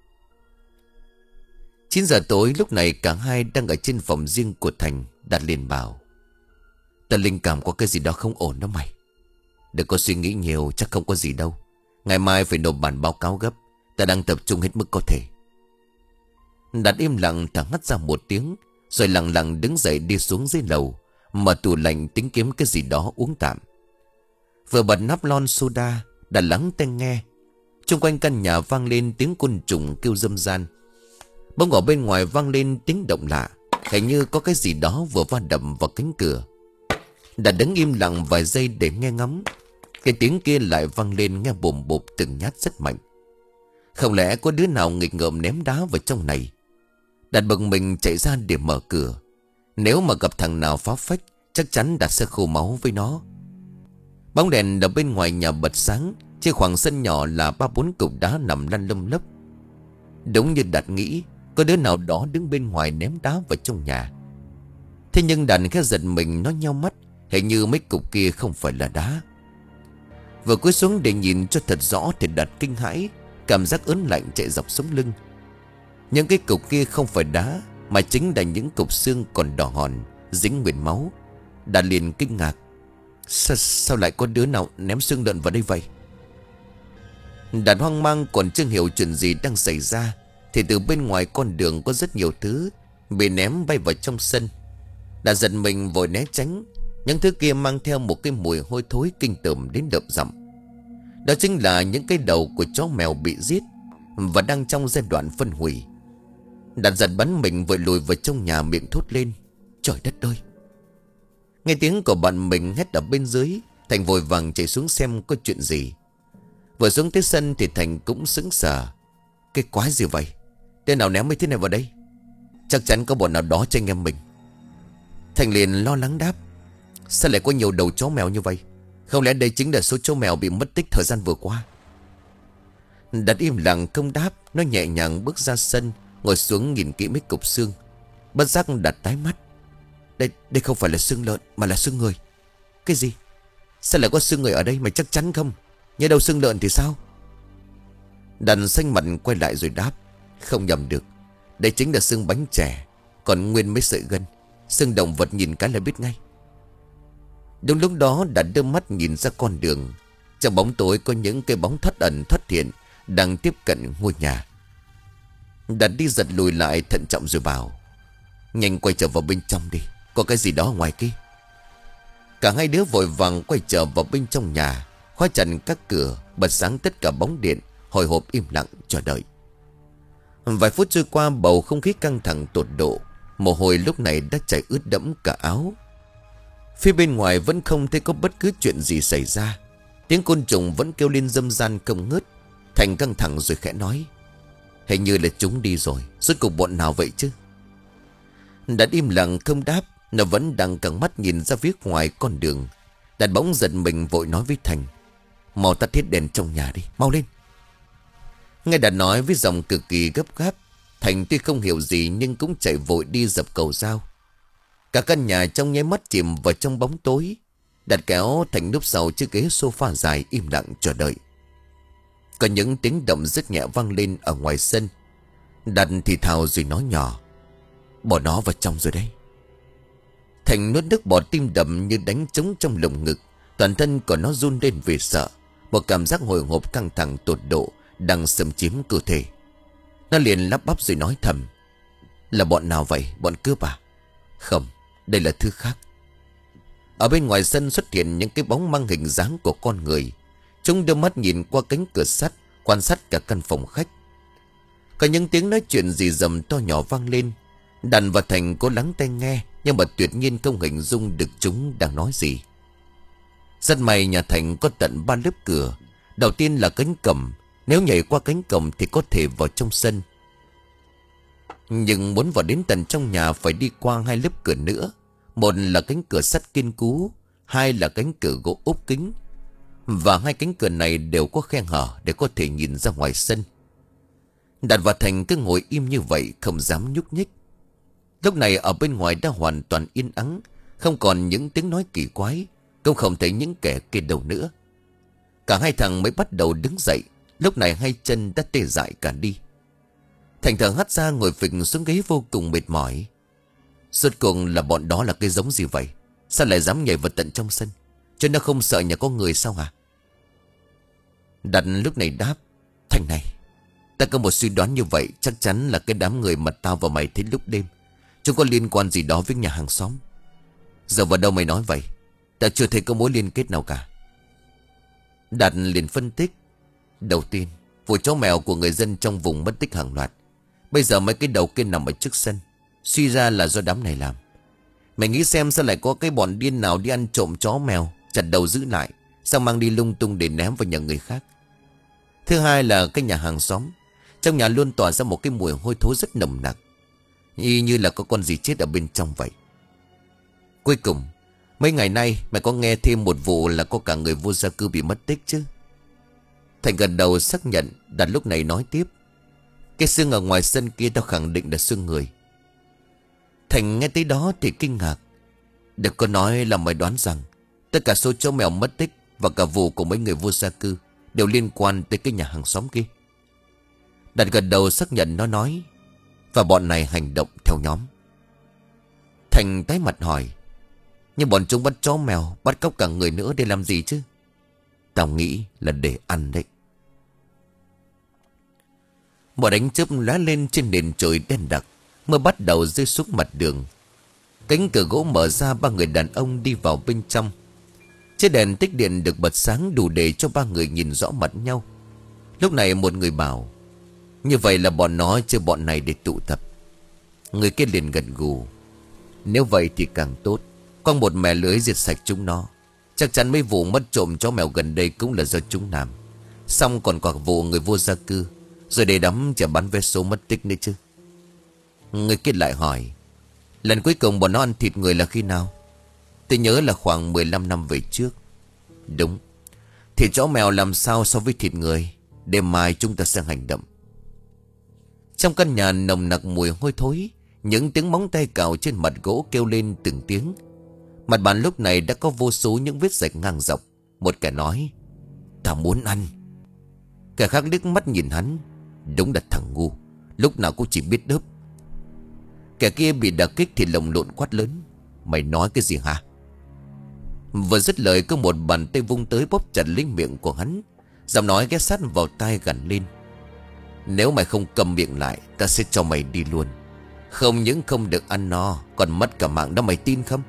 Chín giờ tối lúc này cả hai đang ở trên phòng riêng của Thành. Đạt liền bảo: Ta linh cảm có cái gì đó không ổn đó mày. Đừng có suy nghĩ nhiều, chắc không có gì đâu. Ngày mai phải nộp bản báo cáo gấp. Ta đang tập trung hết mức có thể. Đạt im lặng thở hắt ra một tiếng, rồi lặng lặng đứng dậy đi xuống dưới lầu, mở tủ lạnh tính kiếm cái gì đó uống tạm. Vừa bật nắp lon soda, Đạt lắng tai nghe. Xung quanh căn nhà vang lên tiếng côn trùng kêu râm ran. Bỗng ở bên ngoài vang lên tiếng động lạ, hình như có cái gì đó vừa va đập vào cánh cửa. Đạt đứng im lặng vài giây để nghe ngóng. Cái tiếng kia lại vang lên nghe bồm bộp từng nhát rất mạnh. Không lẽ có đứa nào nghịch ngợm ném đá vào trong này? Đạt bực mình chạy ra để mở cửa. Nếu mà gặp thằng nào phá phách, chắc chắn Đạt sẽ khô máu với nó. Bóng đèn ở bên ngoài nhà bật sáng. Trên khoảng sân nhỏ là ba bốn cục đá nằm lăn lông lốc. Đúng như Đạt nghĩ, có đứa nào đó đứng bên ngoài ném đá vào trong nhà. Thế nhưng Đạt khẽ giật mình, nó nheo mắt. Hình như mấy cục kia không phải là đá. Vừa cúi xuống để nhìn cho thật rõ thì Đạt kinh hãi. Cảm giác ớn lạnh chạy dọc sống lưng. Những cái cục kia không phải đá, mà chính là những cục xương còn đỏ hòn, dính nguyên máu. Đạt liền kinh ngạc: Sao, sao lại có đứa nào ném xương lợn vào đây vậy? Đạt hoang mang còn chưa hiểu chuyện gì đang xảy ra, thì từ bên ngoài con đường có rất nhiều thứ bị ném bay vào trong sân. Đạt giật mình vội né tránh. Những thứ kia mang theo một cái mùi hôi thối kinh tởm đến đậm rậm. Đó chính là những cái đầu của chó mèo bị giết và đang trong giai đoạn phân hủy. Đạt giật bắn mình vội lùi vào trong nhà, miệng thốt lên: Trời đất ơi! Nghe tiếng của bạn mình hét ở bên dưới, Thành vội vàng chạy xuống xem có chuyện gì. Vừa xuống tới sân thì Thành cũng sững sờ. Cái quái gì vậy? Tên nào ném mấy thứ này vào đây? Chắc chắn có bọn nào đó cho anh em mình. Thành liền lo lắng đáp: Sao lại có nhiều đầu chó mèo như vậy? Không lẽ đây chính là số chó mèo bị mất tích thời gian vừa qua? Đạt im lặng không đáp. Nó nhẹ nhàng bước ra sân, ngồi xuống nhìn kỹ mấy cục xương. Bất giác Đạt tái mắt. Đây, đây không phải là xương lợn mà là xương người. Cái gì? Sao lại có xương người ở đây? Mày chắc chắn không? Nhớ đâu xương lợn thì sao? Đạt xanh mặt quay lại rồi đáp: Không nhầm được. Đây chính là xương bánh chè, còn nguyên mấy sợi gân. Xương động vật nhìn cái là biết ngay. Đúng lúc đó Đạt đưa mắt nhìn ra con đường. Trong bóng tối có những cái bóng thoát ẩn thoát hiện đang tiếp cận ngôi nhà. Đạt đi giật lùi lại thận trọng rồi bảo: Nhanh quay trở vào bên trong đi, có cái gì đó ở ngoài kia. Cả hai đứa vội vàng quay trở vào bên trong nhà, khóa chặt các cửa, bật sáng tất cả bóng điện, hồi hộp im lặng chờ đợi. Vài phút trôi qua, bầu không khí căng thẳng tột độ. Mồ hôi lúc này đã chảy ướt đẫm cả áo. Phía bên ngoài vẫn không thấy có bất cứ chuyện gì xảy ra. Tiếng côn trùng vẫn kêu lên râm ran không ngớt. Thành căng thẳng rồi khẽ nói: Hình như là chúng đi rồi, rốt cuộc bọn nào vậy chứ? Đạt im lặng không đáp. Nó vẫn đang căng mắt nhìn ra phía ngoài con đường. Đạt bỗng giật mình vội nói với Thành: Mau tắt hết đèn trong nhà đi, mau lên. Nghe Đạt nói với giọng cực kỳ gấp gáp, Thành tuy không hiểu gì nhưng cũng chạy vội đi dập cầu dao. Cả căn nhà trong nháy mắt chìm vào trong bóng tối. Đạt kéo Thành núp sau chiếc ghế sofa dài im lặng chờ đợi. Có những tiếng động rất nhẹ vang lên ở ngoài sân. Đạt thì thào rồi nói nhỏ: Bỏ nó vào trong rồi đấy. Thành nuốt nước bọt, tim đập như đánh trống trong lồng ngực. Toàn thân của nó run lên vì sợ. Một cảm giác hồi hộp căng thẳng tột độ đang xâm chiếm cơ thể. Nó liền lắp bắp rồi nói thầm: Là bọn nào vậy, bọn cướp à? Không, đây là thứ khác. Ở bên ngoài sân xuất hiện những cái bóng mang hình dáng của con người. Chúng đưa mắt nhìn qua cánh cửa sắt, quan sát cả căn phòng khách. Có những tiếng nói chuyện rì rầm to nhỏ vang lên. Đàn và Thành cố lắng tai nghe, nhưng mà tuyệt nhiên không hình dung được chúng đang nói gì. Rất may nhà Thành có tận ba lớp cửa. Đầu tiên là cánh cổng. Nếu nhảy qua cánh cổng thì có thể vào trong sân. Nhưng muốn vào đến tận trong nhà phải đi qua hai lớp cửa nữa. Một là cánh cửa sắt kiên cố, hai là cánh cửa gỗ ốp kính. Và hai cánh cửa này đều có khe hở để có thể nhìn ra ngoài sân. Đạt và Thành cứ ngồi im như vậy, không dám nhúc nhích. Lúc này ở bên ngoài đã hoàn toàn yên ắng, không còn những tiếng nói kỳ quái, cũng không thấy những kẻ kia đâu nữa. Cả hai thằng mới bắt đầu đứng dậy. Lúc này hai chân đã tê dại cả đi. Thành thở hắt ra ngồi phịch xuống ghế vô cùng mệt mỏi. Rốt cuộc là bọn đó là cái giống gì vậy? Sao lại dám nhảy vào tận trong sân? Chứ nó không sợ nhà có người sao hả? Đạt lúc này đáp: Thành này, ta có một suy đoán như vậy. Chắc chắn là cái đám người mà tao và mày thấy lúc đêm. Chúng có liên quan gì đó với nhà hàng xóm. Giờ vào đâu mày nói vậy? Ta chưa thấy có mối liên kết nào cả. Đạt liền phân tích: Đầu tiên, vụ chó mèo của người dân trong vùng mất tích hàng loạt. Bây giờ mấy cái đầu kia nằm ở trước sân. Suy ra là do đám này làm. Mày nghĩ xem sao lại có cái bọn điên nào đi ăn trộm chó mèo, chặt đầu giữ lại, xong mang đi lung tung để ném vào nhà người khác. Thứ hai là cái nhà hàng xóm. Trong nhà luôn tỏa ra một cái mùi hôi thối rất nồng nặc, y như là có con gì chết ở bên trong vậy. Cuối cùng, mấy ngày nay mày có nghe thêm một vụ là có cả người vô gia cư bị mất tích chứ? Thành gần đầu xác nhận. Đạt lúc này nói tiếp: Cái xương ở ngoài sân kia tao khẳng định là xương người. Thành nghe tới đó thì kinh ngạc. Đừng có nói là mày đoán rằng tất cả số chó mèo mất tích và cả vụ của mấy người vô gia cư đều liên quan tới cái nhà hàng xóm kia. Đạt gần đầu xác nhận. Nó nói: Và bọn này hành động theo nhóm. Thành tái mặt hỏi: Nhưng bọn chúng bắt chó mèo, bắt cóc cả người nữa để làm gì chứ? Tao nghĩ là để ăn đấy. Một ánh chớp lóe lên trên nền trời đen đặc. Mưa bắt đầu rơi xuống mặt đường. Cánh cửa gỗ mở ra, ba người đàn ông đi vào bên trong. Chiếc đèn tích điện được bật sáng đủ để cho ba người nhìn rõ mặt nhau. Lúc này một người bảo: Như vậy là bọn nó chưa bọn này để tụ tập. Người kia liền gật gù: Nếu vậy thì càng tốt. Quăng một mẻ lưới diệt sạch chúng nó. Chắc chắn mấy vụ mất trộm chó mèo gần đây cũng là do chúng làm. Xong còn có vụ người vô gia cư, rồi để đắm chả bắn vé số mất tích nữa chứ. Người kia lại hỏi: Lần cuối cùng bọn nó ăn thịt người là khi nào? Tôi nhớ là khoảng mười lăm năm về trước. Đúng. Thịt chó mèo làm sao so với thịt người? Đêm mai chúng ta sẽ hành động. Trong căn nhà nồng nặc mùi hôi thối. Những tiếng móng tay cào trên mặt gỗ kêu lên từng tiếng. Mặt bàn lúc này đã có vô số những vết rạch ngang dọc. Một kẻ nói: Tao muốn ăn. Kẻ khác liếc mắt nhìn hắn: Đúng là thằng ngu, lúc nào cũng chỉ biết đớp. Kẻ kia bị đả kích thì lồng lộn quát lớn: Mày nói cái gì hả? Vừa dứt lời có một bàn tay vung tới bóp chặt lấy miệng của hắn. Giọng nói ghé sát vào tai gằn lên: Nếu mày không cầm miệng lại, ta sẽ cho mày đi luôn. Không những không được ăn no, còn mất cả mạng đó, mày tin không?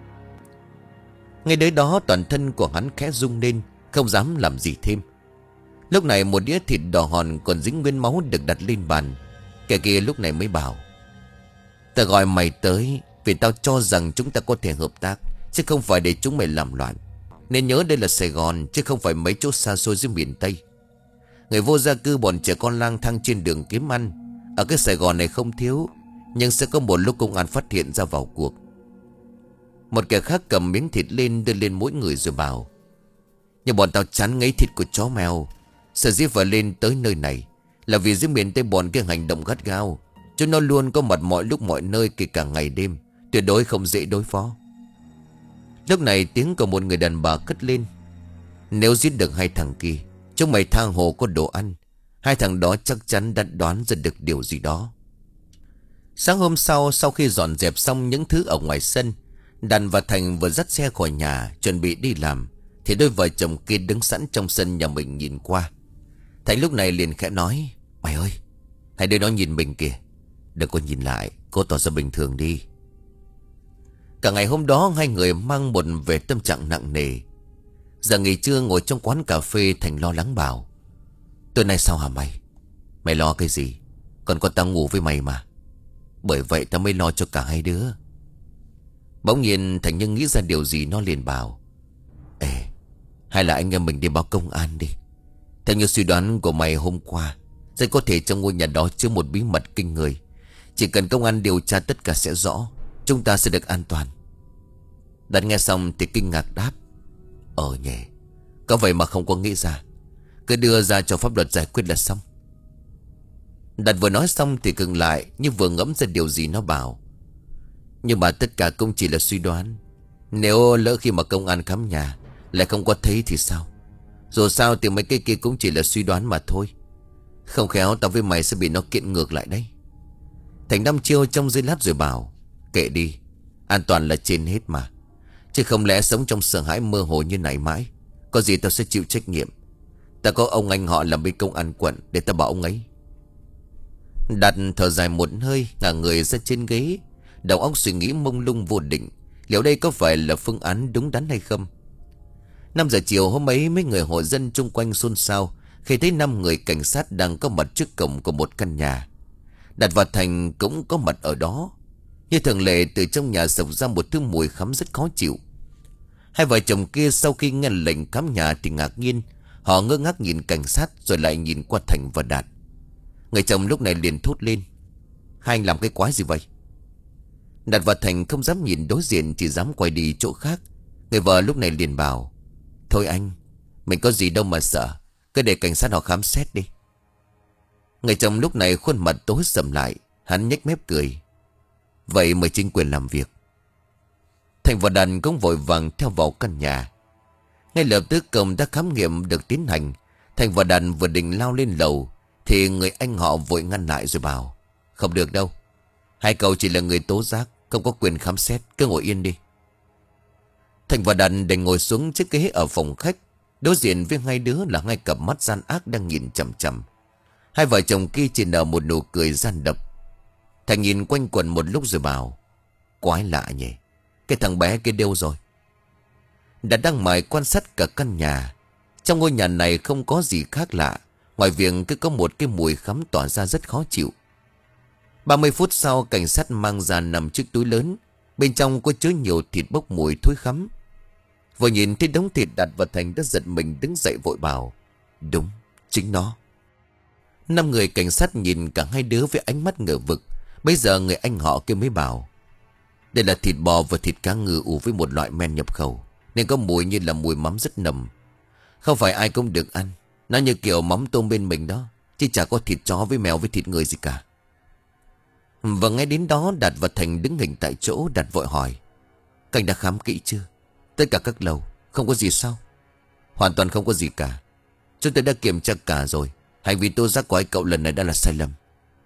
Ngay đến đó toàn thân của hắn khẽ rung lên, không dám làm gì thêm. Lúc này một đĩa thịt đỏ hòn còn dính nguyên máu được đặt lên bàn. Kẻ kia lúc này mới bảo: ta gọi mày tới vì tao cho rằng chúng ta có thể hợp tác, chứ không phải để chúng mày làm loạn. Nên nhớ đây là Sài Gòn, chứ không phải mấy chỗ xa xôi dưới miền Tây. Người vô gia cư bọn trẻ con lang thang trên đường kiếm ăn ở cái Sài Gòn này không thiếu, nhưng sẽ có một lúc công an phát hiện ra vào cuộc. Một kẻ khác cầm miếng thịt lên đưa lên mỗi người rồi bảo: nhưng bọn tao chán ngấy thịt của chó mèo. Sở dĩ phải lên tới nơi này là vì dưới miền Tây bọn cái hành động gắt gao. Chúng nó luôn có mặt mọi lúc mọi nơi, kể cả ngày đêm, tuyệt đối không dễ đối phó. Lúc này tiếng của một người đàn bà cất lên: nếu giết được hai thằng kia, chúng mày tha hồ có đồ ăn. Hai thằng đó chắc chắn đã đoán ra được điều gì đó. Sáng hôm sau, sau khi dọn dẹp xong những thứ ở ngoài sân, Đàn và Thành vừa dắt xe khỏi nhà chuẩn bị đi làm, thì đôi vợ chồng kia đứng sẵn trong sân nhà mình nhìn qua. Thành lúc này liền khẽ nói: mày ơi, hai đứa nó nhìn mình kìa. Đừng có nhìn lại, cố tỏ ra bình thường đi. Cả ngày hôm đó hai người mang một vẻ tâm trạng nặng nề. Giờ nghỉ trưa ngồi trong quán cà phê, Thành lo lắng bảo: tối nay sao hả mày? Mày lo cái gì? Còn có tao ngủ với mày mà. Bởi vậy tao mới lo cho cả hai đứa. Bỗng nhiên Thành Nhân nghĩ ra điều gì, nó liền bảo: ê, hay là anh em mình đi báo công an đi. Theo như suy đoán của mày hôm qua, rất có thể trong ngôi nhà đó chứa một bí mật kinh người. Chỉ cần công an điều tra tất cả sẽ rõ, chúng ta sẽ được an toàn. Đạt nghe xong thì kinh ngạc đáp: ờ nhỉ, có vậy mà không có nghĩ ra. Cứ đưa ra cho pháp luật giải quyết là xong. Đạt vừa nói xong thì ngừng lại, như vừa ngẫm ra điều gì, nó bảo: nhưng mà tất cả cũng chỉ là suy đoán. Nếu lỡ khi mà công an khám nhà lại không có thấy thì sao? Dù sao thì mấy cái kia cũng chỉ là suy đoán mà thôi. Không khéo tao với mày sẽ bị nó kiện ngược lại đấy. Thành đăm chiêu trong giây lát rồi bảo: kệ đi, an toàn là trên hết mà. Chứ không lẽ sống trong sợ hãi mơ hồ như này mãi. Có gì tao sẽ chịu trách nhiệm. Ta có ông anh họ làm bên công an quận, để tao bảo ông ấy. Đạt thở dài một hơi, ngả người ra trên ghế, đầu óc suy nghĩ mông lung vô định. Liệu đây có phải là phương án đúng đắn hay không? Năm giờ chiều hôm ấy, mấy người hộ dân chung quanh xôn xao khi thấy năm người cảnh sát đang có mặt trước cổng của một căn nhà. Đạt và Thành cũng có mặt ở đó. Như thường lệ, từ trong nhà xộc ra một thứ mùi khắm rất khó chịu. Hai vợ chồng kia sau khi nghe lệnh khám nhà thì ngạc nhiên. Họ ngơ ngác nhìn cảnh sát rồi lại nhìn qua Thành và Đạt. Người chồng lúc này liền thốt lên: hai anh làm cái quái gì vậy? Đạt và Thành không dám nhìn đối diện, chỉ dám quay đi chỗ khác. Người vợ lúc này liền bảo: thôi anh, mình có gì đâu mà sợ, cứ để cảnh sát họ khám xét đi. Người chồng lúc này khuôn mặt tối sầm lại, hắn nhếch mép cười: vậy mời chính quyền làm việc. Thành và Đạt cũng vội vàng theo vào căn nhà. Ngay lập tức công tác khám nghiệm được tiến hành. Thành và Đạt vừa định lao lên lầu thì người anh họ vội ngăn lại rồi bảo: không được đâu, hai cậu chỉ là người tố giác, không có quyền khám xét, cứ ngồi yên đi. Thành và Đạt đành ngồi xuống chiếc ghế ở phòng khách. Đối diện với hai đứa là hai cặp mắt gian ác đang nhìn chằm chằm. Hai vợ chồng kia chỉ nở một nụ cười gian độc. Thành nhìn quanh quẩn một lúc rồi bảo: quái lạ nhỉ, cái thằng bé kia đâu rồi? Đã đang mải quan sát cả căn nhà. Trong ngôi nhà này không có gì khác lạ, ngoài việc cứ có một cái mùi khắm tỏa ra rất khó chịu. Ba mươi phút sau, cảnh sát mang ra nằm chiếc túi lớn, bên trong có chứa nhiều thịt bốc mùi thối khắm. Vừa nhìn thấy đống thịt, Đạt và Thành đã giật mình đứng dậy vội bảo: đúng, chính nó. Năm người cảnh sát nhìn cả hai đứa với ánh mắt ngờ vực. Bây giờ người anh họ kia mới bảo: đây là thịt bò và thịt cá ngừ ủ với một loại men nhập khẩu, nên có mùi như là mùi mắm rất nồng. Không phải ai cũng được ăn, nó như kiểu mắm tôm bên mình đó, chứ chả có thịt chó với mèo với thịt người gì cả. Và ngay đến đó, Đạt và Thành đứng hình tại chỗ. Đạt vội hỏi: cảnh đã khám kỹ chưa? Tất cả các lầu không có gì sao? Hoàn toàn không có gì cả. Chúng tôi đã kiểm tra cả rồi. Hành vi tố giác của hai cậu lần này đã là sai lầm.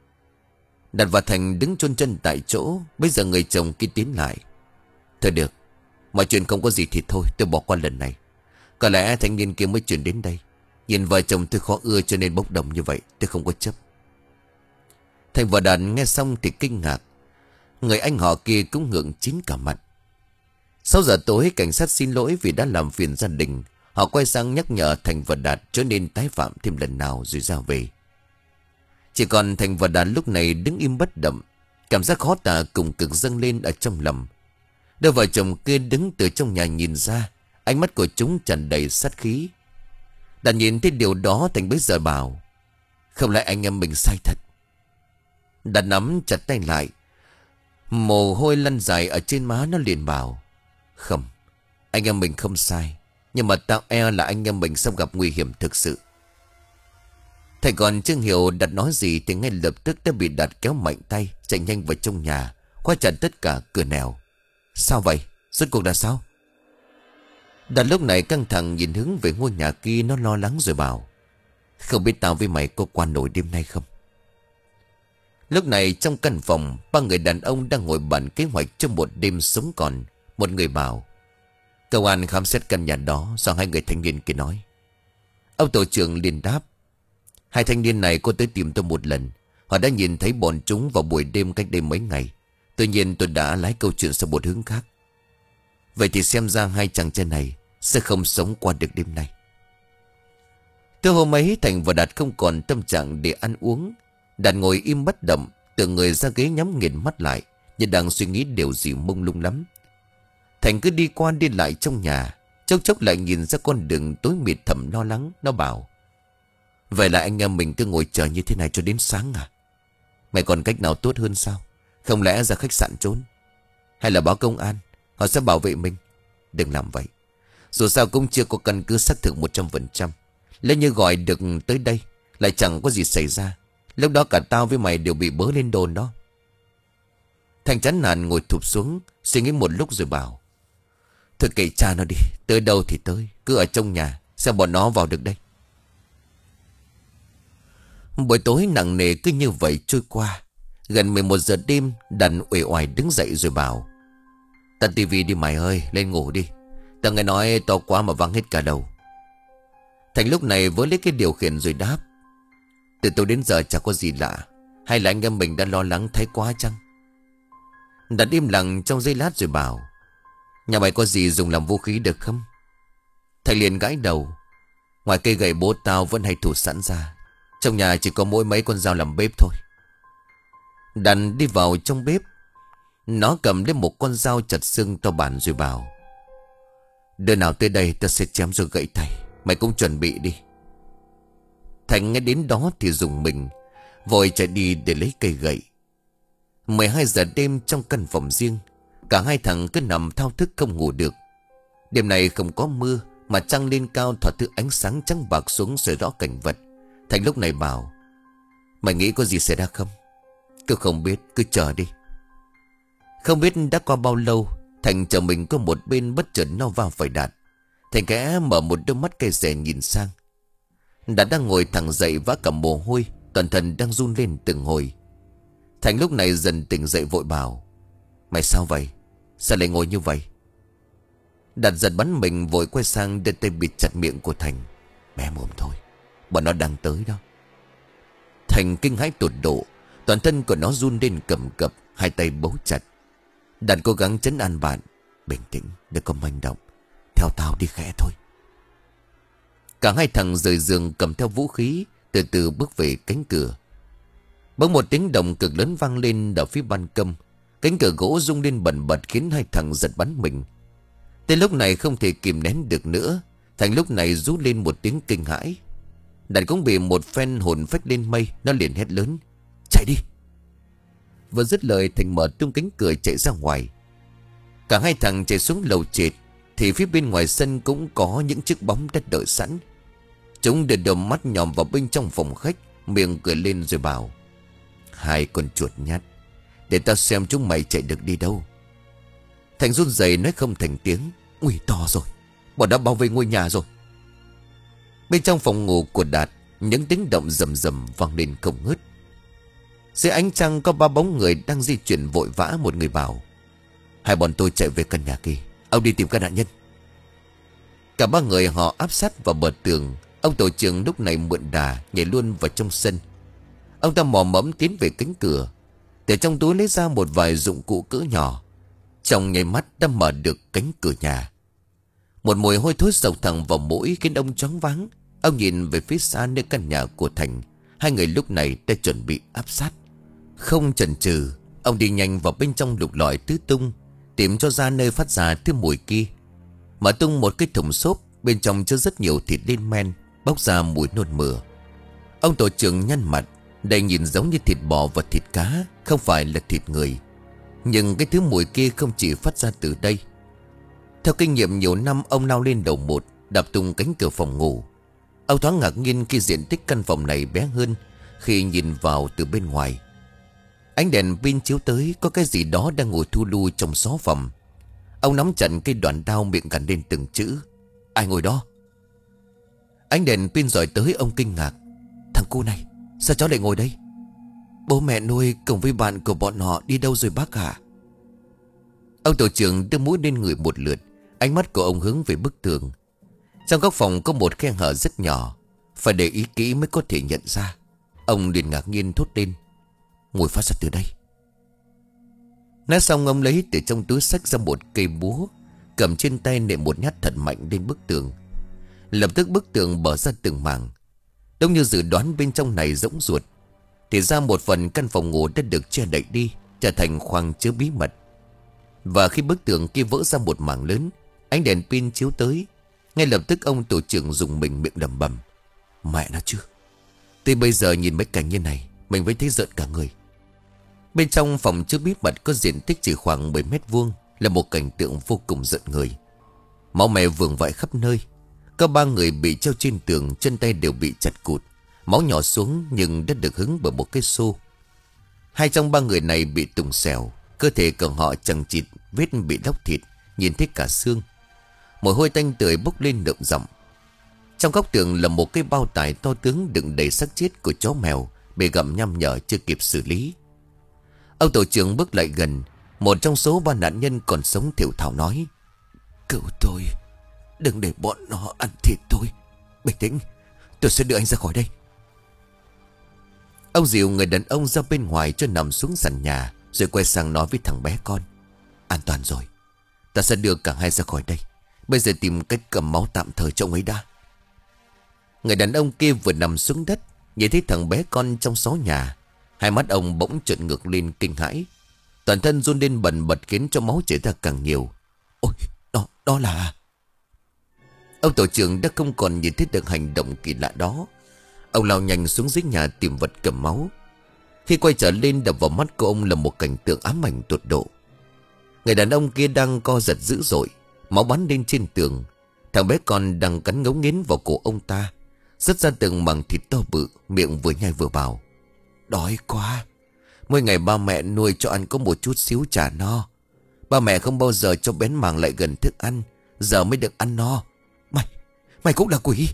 Đạt và Thành đứng chôn chân tại chỗ. Bây giờ người chồng kia tiến lại: thôi được, mọi chuyện không có gì thì thôi, tôi bỏ qua lần này. Có lẽ thanh niên kia mới chuyển đến đây. Nhìn vợ chồng tôi khó ưa cho nên bốc đồng như vậy, tôi không có chấp. Thành và Đạt nghe xong thì kinh ngạc. Người anh họ kia cũng ngượng chín cả mặt. Sáu giờ tối, cảnh sát xin lỗi vì đã làm phiền gia đình. Họ quay sang nhắc nhở Thành và Đạt trở nên tái phạm thêm lần nào rồi ra về. Chỉ còn Thành và Đạt lúc này đứng im bất động. Cảm giác khó tả cùng cực dâng lên ở trong lòng. Đôi vợ chồng kia đứng từ trong nhà nhìn ra, ánh mắt của chúng tràn đầy sát khí. Đạt nhìn thấy điều đó, Thành bấy giờ bảo: không lẽ anh em mình sai thật? Đạt nắm chặt tay lại, mồ hôi lăn dài ở trên má. Nó liền bảo: không, anh em mình không sai, nhưng mà tao e là anh em mình sắp gặp nguy hiểm thực sự. Thầy còn chưa hiểu Đạt nói gì thì ngay lập tức đã bị Đạt kéo mạnh tay, chạy nhanh vào trong nhà, khóa chặt tất cả cửa nẻo. Sao vậy? Rốt cuộc là sao? Đạt lúc này căng thẳng nhìn hướng về ngôi nhà kia. Nó lo lắng rồi bảo: không biết tao với mày có qua nổi đêm nay không? Lúc này trong căn phòng, ba người đàn ông đang ngồi bàn kế hoạch cho một đêm sống còn. Một người bảo: công an khám xét căn nhà đó do hai người thanh niên kia nói. Ông tổ trưởng liền đáp: hai thanh niên này có tới tìm tôi một lần. Họ đã nhìn thấy bọn chúng vào buổi đêm cách đây mấy ngày. Tuy nhiên tôi đã lái câu chuyện sang một hướng khác. Vậy thì xem ra hai chàng trai này sẽ không sống qua được đêm nay. Từ hôm ấy, Thành và Đạt không còn tâm trạng để ăn uống. Đạt ngồi im bất động, tựa người ra ghế nhắm nghiền mắt lại, như đang suy nghĩ điều gì mông lung lắm. Thành cứ đi qua đi lại trong nhà, chốc chốc lại nhìn ra con đường tối mịt thầm lo lắng. Nó bảo: vậy là anh em mình cứ ngồi chờ như thế này cho đến sáng à? Mày còn cách nào tốt hơn sao? Không lẽ ra khách sạn trốn? Hay là báo công an? Họ sẽ bảo vệ mình. Đừng làm vậy. Dù sao cũng chưa có căn cứ xác thực một trăm phần trăm. Lỡ như gọi được tới đây lại chẳng có gì xảy ra, lúc đó cả tao với mày đều bị bớ lên đồn đó. Thành chán nản ngồi thụp xuống, suy nghĩ một lúc rồi bảo: thôi kệ cha nó đi, tới đâu thì tới, cứ ở trong nhà sao bọn nó vào được đây. Buổi tối nặng nề cứ như vậy trôi qua. Gần mười một giờ đêm, Đàn uể oải đứng dậy rồi bảo: tắt tivi đi mày ơi, lên ngủ đi. Tao nghe nói to quá mà văng hết cả đầu. Thành lúc này với lấy cái điều khiển rồi đáp: từ tối đến giờ chẳng có gì lạ. Hay là anh em mình đã lo lắng thái quá chăng? Đàn im lặng trong giây lát rồi bảo: nhà mày có gì dùng làm vũ khí được không? Thành liền gãi đầu: ngoài cây gậy bố tao vẫn hay thủ sẵn ra. Trong nhà chỉ có mỗi mấy con dao làm bếp thôi. Đàn đi vào trong bếp. Nó cầm lên một con dao chặt xương to bản rồi bảo: đứa nào tới đây tao sẽ chém rồi gãy tay. Mày cũng chuẩn bị đi. Thành nghe đến đó thì dùng mình, vội chạy đi để lấy cây gậy. mười hai giờ đêm trong căn phòng riêng, cả hai thằng cứ nằm thao thức không ngủ được. Đêm này không có mưa, mà trăng lên cao thỏa thứ ánh sáng trắng bạc xuống soi rõ cảnh vật. Thành lúc này bảo: mày nghĩ có gì xảy ra không? Cứ không biết, cứ chờ đi. Không biết đã qua bao lâu, Thành chờ mình có một bên bất chợt nó vào phải Đạt. Thành khẽ mở một đôi mắt cay xè nhìn sang. Đạt đang ngồi thẳng dậy vã cả mồ hôi, toàn thân đang run lên từng hồi. Thành lúc này dần tỉnh dậy vội bảo: mày sao vậy? Sao lại ngồi như vậy? Đạt giật bắn mình vội quay sang đưa tay bịt chặt miệng của Thành. Mẹ mồm thôi, bọn nó đang tới đó. Thành kinh hãi tột độ, toàn thân của nó run lên cầm cập, hai tay bấu chặt. Đạt cố gắng trấn an bạn: bình tĩnh, đừng có manh động, theo tao đi khẽ thôi. Cả hai thằng rời giường cầm theo vũ khí, từ từ bước về cánh cửa. Bỗng một tiếng động cực lớn vang lên ở phía ban công. Cánh cửa gỗ rung lên bần bật khiến hai thằng giật bắn mình. Tới lúc này không thể kìm nén được nữa, Thành lúc này rú lên một tiếng kinh hãi. Đạt cũng bị một phen hồn phách lên mây. Nó liền hét lớn: chạy đi! Vừa dứt lời, Thành mở tung cánh cửa chạy ra ngoài. Cả hai thằng chạy xuống lầu trệt, thì phía bên ngoài sân cũng có những chiếc bóng đất đợi sẵn. Chúng đưa đầu mắt nhòm vào bên trong phòng khách, miệng cười lên rồi bảo: hai con chuột nhát, để tao xem chúng mày chạy được đi đâu. Thành run rẩy nói không thành tiếng: ui, to rồi, bọn đã bao vây ngôi nhà rồi. Bên trong phòng ngủ của Đạt, những tiếng động rầm rầm vang lên không ngớt. Dưới ánh trăng có ba bóng người đang di chuyển vội vã. Một người bảo: hai bọn tôi chạy về căn nhà kia, ông đi tìm các nạn nhân. Cả ba người họ áp sát vào bờ tường. Ông tổ trưởng lúc này mượn đà nhảy luôn vào trong sân. Ông ta mò mẫm tiến về cánh cửa. Từ trong túi lấy ra một vài dụng cụ cỡ nhỏ. Trong nháy mắt đã mở được cánh cửa nhà. Một mùi hôi thối sộc thẳng vào mũi khiến ông choáng váng. Ông nhìn về phía xa nơi căn nhà của Thành. Hai người lúc này đã chuẩn bị áp sát. Không chần chừ, ông đi nhanh vào bên trong lục lọi tứ tung, tìm cho ra nơi phát ra thứ mùi kia. Mở tung một cái thùng xốp, bên trong chứa rất nhiều thịt lên men, bốc ra mùi nôn mửa. Ông tổ trưởng nhăn mặt. Đây nhìn giống như thịt bò và thịt cá, không phải là thịt người. Nhưng cái thứ mùi kia không chỉ phát ra từ đây. Theo kinh nghiệm nhiều năm, ông lao lên đầu một, đạp tung cánh cửa phòng ngủ. Ông thoáng ngạc nhiên khi diện tích căn phòng này bé hơn khi nhìn vào từ bên ngoài. Ánh đèn pin chiếu tới, có cái gì đó đang ngồi thu lu trong xó phòng. Ông nắm chặt cây đoạn đao, miệng gằn lên từng chữ: "Ai ngồi đó?" Ánh đèn pin dọi tới, ông kinh ngạc: "Thằng cu này, sao cháu lại ngồi đây? Bố mẹ nuôi cùng với bạn của bọn họ đi đâu rồi bác ạ?" Ông tổ trưởng đưa mũi lên người một lượt. Ánh mắt của ông hướng về bức tường. Trong góc phòng có một khe hở rất nhỏ, phải để ý kỹ mới có thể nhận ra. Ông liền ngạc nhiên thốt lên: "Mùi phát ra từ đây." Nói xong, ông lấy từ trong túi xách ra một cây búa, cầm trên tay nện một nhát thật mạnh lên bức tường. Lập tức bức tường bở ra từng mảng. Đúng như dự đoán, bên trong này rỗng ruột. Thì ra một phần căn phòng ngủ đã được che đậy đi, trở thành khoang chứa bí mật. Và khi bức tường kia vỡ ra một mảng lớn, ánh đèn pin chiếu tới, ngay lập tức ông tổ trưởng dùng mình miệng lẩm bẩm: "Mẹ nó chứ, tới bây giờ nhìn mấy cảnh như này mình mới thấy rợn cả người." Bên trong phòng chứa bí mật có diện tích chỉ khoảng mười mét vuông, là một cảnh tượng vô cùng rợn người. Máu me vương vãi khắp nơi. Có ba người bị treo trên tường, chân tay đều bị chặt cụt, máu nhỏ xuống nhưng đã được hứng bởi một cái xô. Hai trong ba người này bị tùng xẻo, cơ thể của họ chằng chịt, vết bị đóc thịt, nhìn thấy cả xương. Mùi hôi tanh tưởi bốc lên đậm rộng. Trong góc tường là một cái bao tải to tướng đựng đầy xác chết của chó mèo bị gặm nham nhở chưa kịp xử lý. Ông tổ trưởng bước lại gần. Một trong số ba nạn nhân còn sống thều thào nói: "Cứu tôi, đừng để bọn nó ăn thịt tôi. Bình tĩnh, tôi sẽ đưa anh ra khỏi đây." Ông dìu người đàn ông ra bên ngoài cho nằm xuống sàn nhà, rồi quay sang nói với thằng bé con: "An toàn rồi, ta sẽ đưa cả hai ra khỏi đây. Bây giờ tìm cách cầm máu tạm thời cho ông ấy đã." Người đàn ông kia vừa nằm xuống đất, nhìn thấy thằng bé con trong xó nhà, hai mắt ông bỗng trợn ngược lên kinh hãi. Toàn thân run lên bần bật khiến cho máu chảy ra càng nhiều. "Ôi, đó, đó là..." Ông tổ trưởng đã không còn nhìn thấy được hành động kỳ lạ đó. Ông lao nhanh xuống dưới nhà tìm vật cầm máu. Khi quay trở lên, đập vào mắt của ông là một cảnh tượng ám ảnh tột độ. Người đàn ông kia đang co giật dữ dội, máu bắn lên trên tường. Thằng bé con đang cắn ngấu nghiến vào cổ ông ta, rớt ra từng mảng thịt to bự, miệng vừa nhai vừa bảo: "Đói quá. Mỗi ngày ba mẹ nuôi cho ăn có một chút xíu chả no. Ba mẹ không bao giờ cho bén mảng lại gần thức ăn, giờ mới được ăn no. Mày, mày cũng là quỷ."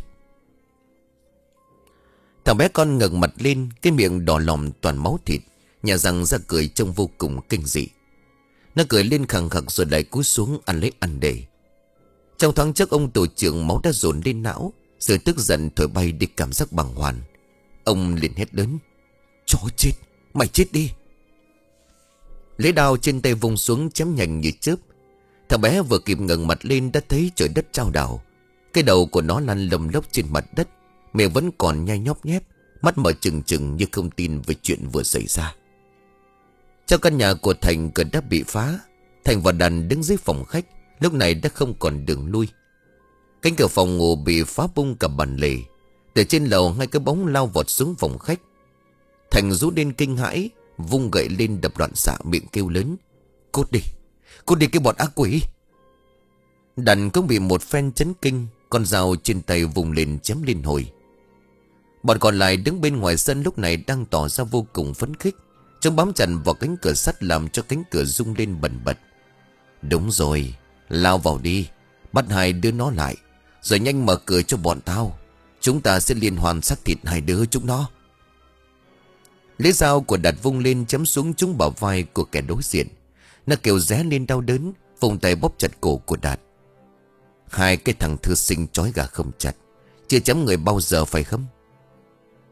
Thằng bé con ngẩng mặt lên, cái miệng đỏ lòm toàn máu thịt, nhà răng ra cười trông vô cùng kinh dị. Nó cười lên khằng khặc rồi lại cúi xuống ăn lấy ăn để. Trong thoáng chốc, ông tổ trưởng máu đã dồn lên não, rồi tức giận thổi bay đi cảm giác bàng hoàng. Ông liền hét lớn: "Chó chết, mày chết đi!" Lấy đao trên tay vung xuống chém nhanh như chớp. Thằng bé vừa kịp ngẩng mặt lên đã thấy trời đất chao đảo. Cái đầu của nó lăn lồng lốc trên mặt đất, miệng vẫn còn nhai nhóp nhép, mắt mở trừng trừng như không tin về chuyện vừa xảy ra. Trong căn nhà của Thành cửa đã bị phá. Thành và Đàn đứng dưới phòng khách, lúc này đã không còn đường lui. Cánh cửa phòng ngủ bị phá bung cả bàn lề. Từ trên lầu hai cái bóng lao vọt xuống phòng khách. Thành rú lên kinh hãi, vung gậy lên đập loạn xạ, miệng kêu lớn: "Cút đi, cút đi cái bọn ác quỷ!" Đàn cũng bị một phen chấn kinh, con dao trên tay vùng lên chém liên hồi. Bọn còn lại đứng bên ngoài sân lúc này đang tỏ ra vô cùng phấn khích. Chúng bám chặt vào cánh cửa sắt làm cho cánh cửa rung lên bần bật. "Đúng rồi, lao vào đi, bắt hai đứa nó lại, rồi nhanh mở cửa cho bọn tao. Chúng ta sẽ liên hoàn xác thịt hai đứa chúng nó." Lấy dao của Đạt vung lên chém xuống trúng bả vai của kẻ đối diện. Nó kêu ré lên đau đớn, vùng tay bóp chặt cổ của Đạt. "Hai cái thằng thư sinh trói gà không chặt, chưa chém người bao giờ phải không?"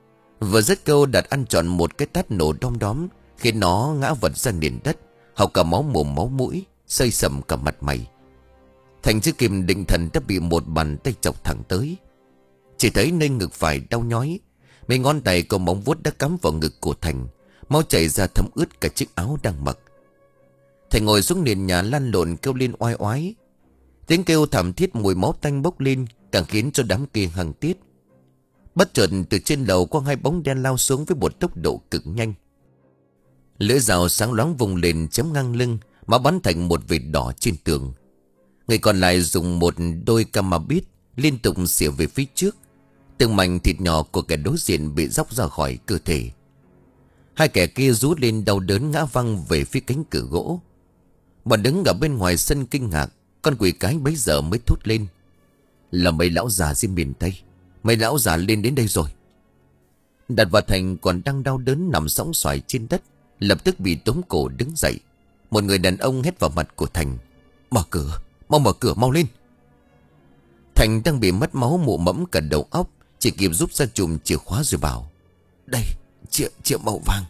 Vừa dứt câu, Đạt ăn trọn một cái tát nổ đom đóm, khiến nó ngã vật ra nền đất, hộc cả máu mồm máu mũi, xây sầm cả mặt mày. Thành chưa kịp định thần đã bị một bàn tay chọc thẳng tới. Chỉ thấy nơi ngực phải đau nhói, mấy ngón tay có móng vuốt đã cắm vào ngực của Thành, máu chảy ra thấm ướt cả chiếc áo đang mặc. Thành ngồi xuống nền nhà lăn lộn kêu lên oai oái. Tiếng kêu thảm thiết mùi máu tanh bốc lên, càng khiến cho đám kia hăng tiết. Bất chợt từ trên lầu có hai bóng đen lao xuống với một tốc độ cực nhanh. Lưỡi dao sáng loáng vùng lên chém ngang lưng, máu bắn thành một vệt đỏ trên tường. Người còn lại dùng một đôi cama bít liên tục xỉa về phía trước. Từng mảnh thịt nhỏ của kẻ đối diện bị róc ra khỏi cơ thể. Hai kẻ kia rú lên đau đớn ngã văng về phía cánh cửa gỗ. Bọn đứng ở bên ngoài sân kinh ngạc. Con quỷ cái bấy giờ mới thốt lên: là mấy lão già dưới miền Tây. Mấy lão già lên đến đây rồi. Đạt và Thành còn đang đau đớn nằm sõng xoài trên đất, lập tức bị tóm cổ đứng dậy. Một người đàn ông hét vào mặt của Thành: mở cửa, mau mở cửa, mau lên. Thành đang bị mất máu mụ mẫm cả đầu óc, chỉ kịp rút ra chùm chìa khóa rồi bảo: đây, chìa, chìa màu vàng.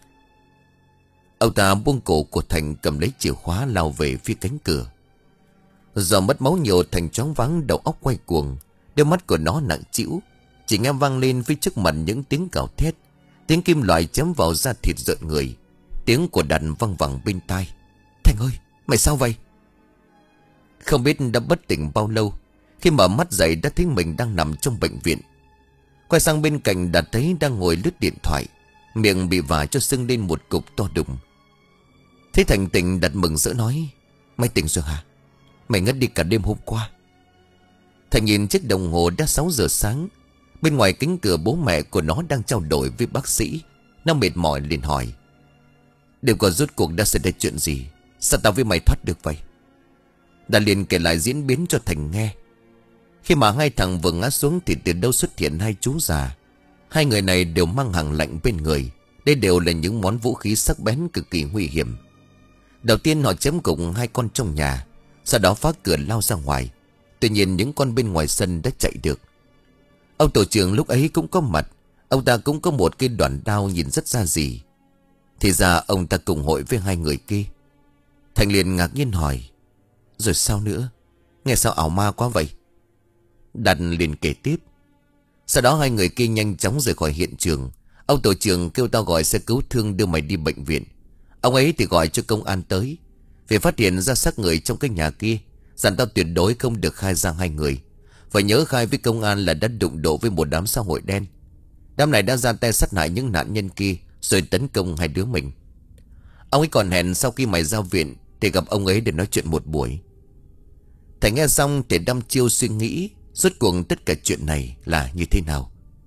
Ông ta buông cổ của Thành, cầm lấy chìa khóa lao về phía cánh cửa. Do mất máu nhiều, Thành choáng váng, đầu óc quay cuồng, đôi mắt của nó nặng trĩu. Chỉ nghe vang lên phía trước mặt những tiếng gào thét, tiếng kim loại chém vào da thịt rợn người, tiếng của Đạt văng vẳng bên tai: Thành ơi, mày sao vậy? Không biết đã bất tỉnh bao lâu, khi mở mắt dậy đã thấy mình đang nằm trong bệnh viện. Quay sang bên cạnh, Đạt thấy đang ngồi lướt điện thoại, miệng bị vả cho sưng lên một cục to đùng. Thấy Thành tỉnh, Đạt mừng rỡ nói: mày tỉnh rồi hả? Mày ngất đi cả đêm hôm qua. Thành nhìn chiếc đồng hồ đã sáu giờ sáng. Bên ngoài cánh cửa bố mẹ của nó đang trao đổi với bác sĩ. Nó mệt mỏi liền hỏi: đêm qua rốt cuộc đã xảy ra chuyện gì? Sao tao với mày thoát được vậy? Đạt liền kể lại diễn biến cho Thành nghe. Khi mà hai thằng vừa ngã xuống thì từ đâu xuất hiện hai chú già. Hai người này đều mang hàng lạnh bên người. Đây đều là những món vũ khí sắc bén cực kỳ nguy hiểm. Đầu tiên họ chém gục hai con trong nhà, sau đó phá cửa lao ra ngoài. Tuy nhiên những con bên ngoài sân đã chạy được. Ông tổ trưởng lúc ấy cũng có mặt. Ông ta cũng có một cái đoạn đao nhìn rất ra gì. Thì ra ông ta cùng hội với hai người kia. Thành liền ngạc nhiên hỏi: rồi sao nữa? Nghe sao ảo ma quá vậy? Đạt liền kể tiếp: sau đó hai người kia nhanh chóng rời khỏi hiện trường. Ông tổ trưởng kêu tao gọi xe cứu thương đưa mày đi bệnh viện. Ông ấy thì gọi cho công an tới. Vì phát hiện ra xác người trong cái nhà kia, dặn tao tuyệt đối không được khai ra hai người. Phải nhớ khai với công an là đã đụng độ với một đám xã hội đen. Đám này đã ra tay sát hại những nạn nhân kia, rồi tấn công hai đứa mình. Ông ấy còn hẹn sau khi mày ra viện thì gặp ông ấy để nói chuyện một buổi. Thành nghe xong thì đăm chiêu suy nghĩ rốt cuộc tất cả chuyện này là như thế nào.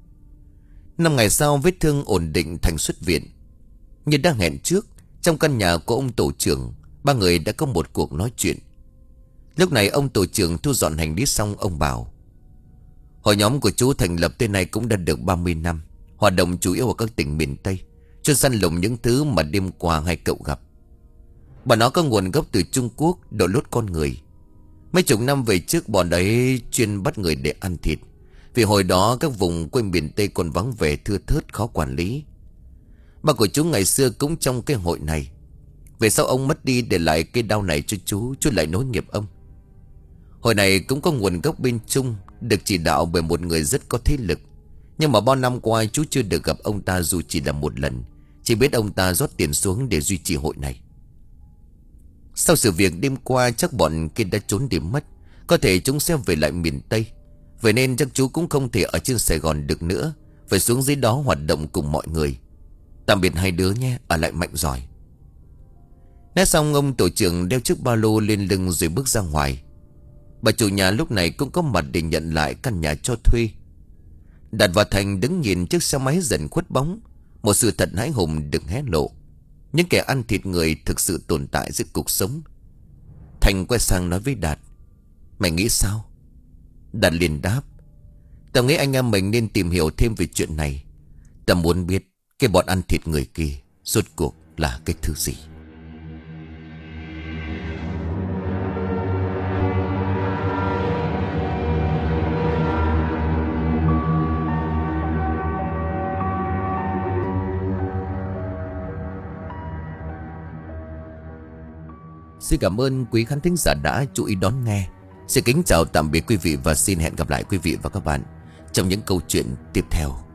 Năm ngày sau, vết thương ổn định, Thành xuất viện. Như đã hẹn trước, trong căn nhà của ông tổ trưởng, ba người đã có một cuộc nói chuyện. Lúc này ông tổ trưởng thu dọn hành lý xong, ông bảo: hội nhóm của chú thành lập tới nay cũng đã được ba mươi năm, hoạt động chủ yếu ở các tỉnh miền Tây, chuyên săn lùng những thứ mà đêm qua hai cậu gặp. Bọn nó có nguồn gốc từ Trung Quốc, đội lốt con người. Mấy chục năm về trước, bọn ấy chuyên bắt người để ăn thịt. Vì hồi đó các vùng quê miền Tây còn vắng vẻ, thưa thớt, khó quản lý. Ba của chú ngày xưa cũng trong cái hội này. Về sau ông mất đi để lại cái đau này cho chú, chú lại nối nghiệp ông. Hội này cũng có nguồn gốc bên Trung, được chỉ đạo bởi một người rất có thế lực. Nhưng mà bao năm qua chú chưa được gặp ông ta dù chỉ là một lần. Chỉ biết ông ta rót tiền xuống để duy trì hội này. Sau sự việc đêm qua chắc bọn kia đã trốn đi mất. Có thể chúng sẽ về lại miền Tây. Vậy nên chắc chú cũng không thể ở trên Sài Gòn được nữa, phải xuống dưới đó hoạt động cùng mọi người. Tạm biệt hai đứa nhé, ở lại mạnh giỏi. Nói xong, ông tổ trưởng đeo chiếc ba lô lên lưng rồi bước ra ngoài. Bà chủ nhà lúc này cũng có mặt để nhận lại căn nhà cho thuê. Đạt và Thành đứng nhìn chiếc xe máy dần khuất bóng. Một sự thật hãi hùng được hé lộ. Những kẻ ăn thịt người thực sự tồn tại giữa cuộc sống. Thành quay sang nói với Đạt: mày nghĩ sao? Đạt liền đáp: tao nghĩ anh em mình nên tìm hiểu thêm về chuyện này. Tao muốn biết cái bọn ăn thịt người kia rốt cuộc là cái thứ gì. Xin cảm ơn quý khán thính giả đã chú ý đón nghe. Xin kính chào tạm biệt quý vị và xin hẹn gặp lại quý vị và các bạn trong những câu chuyện tiếp theo.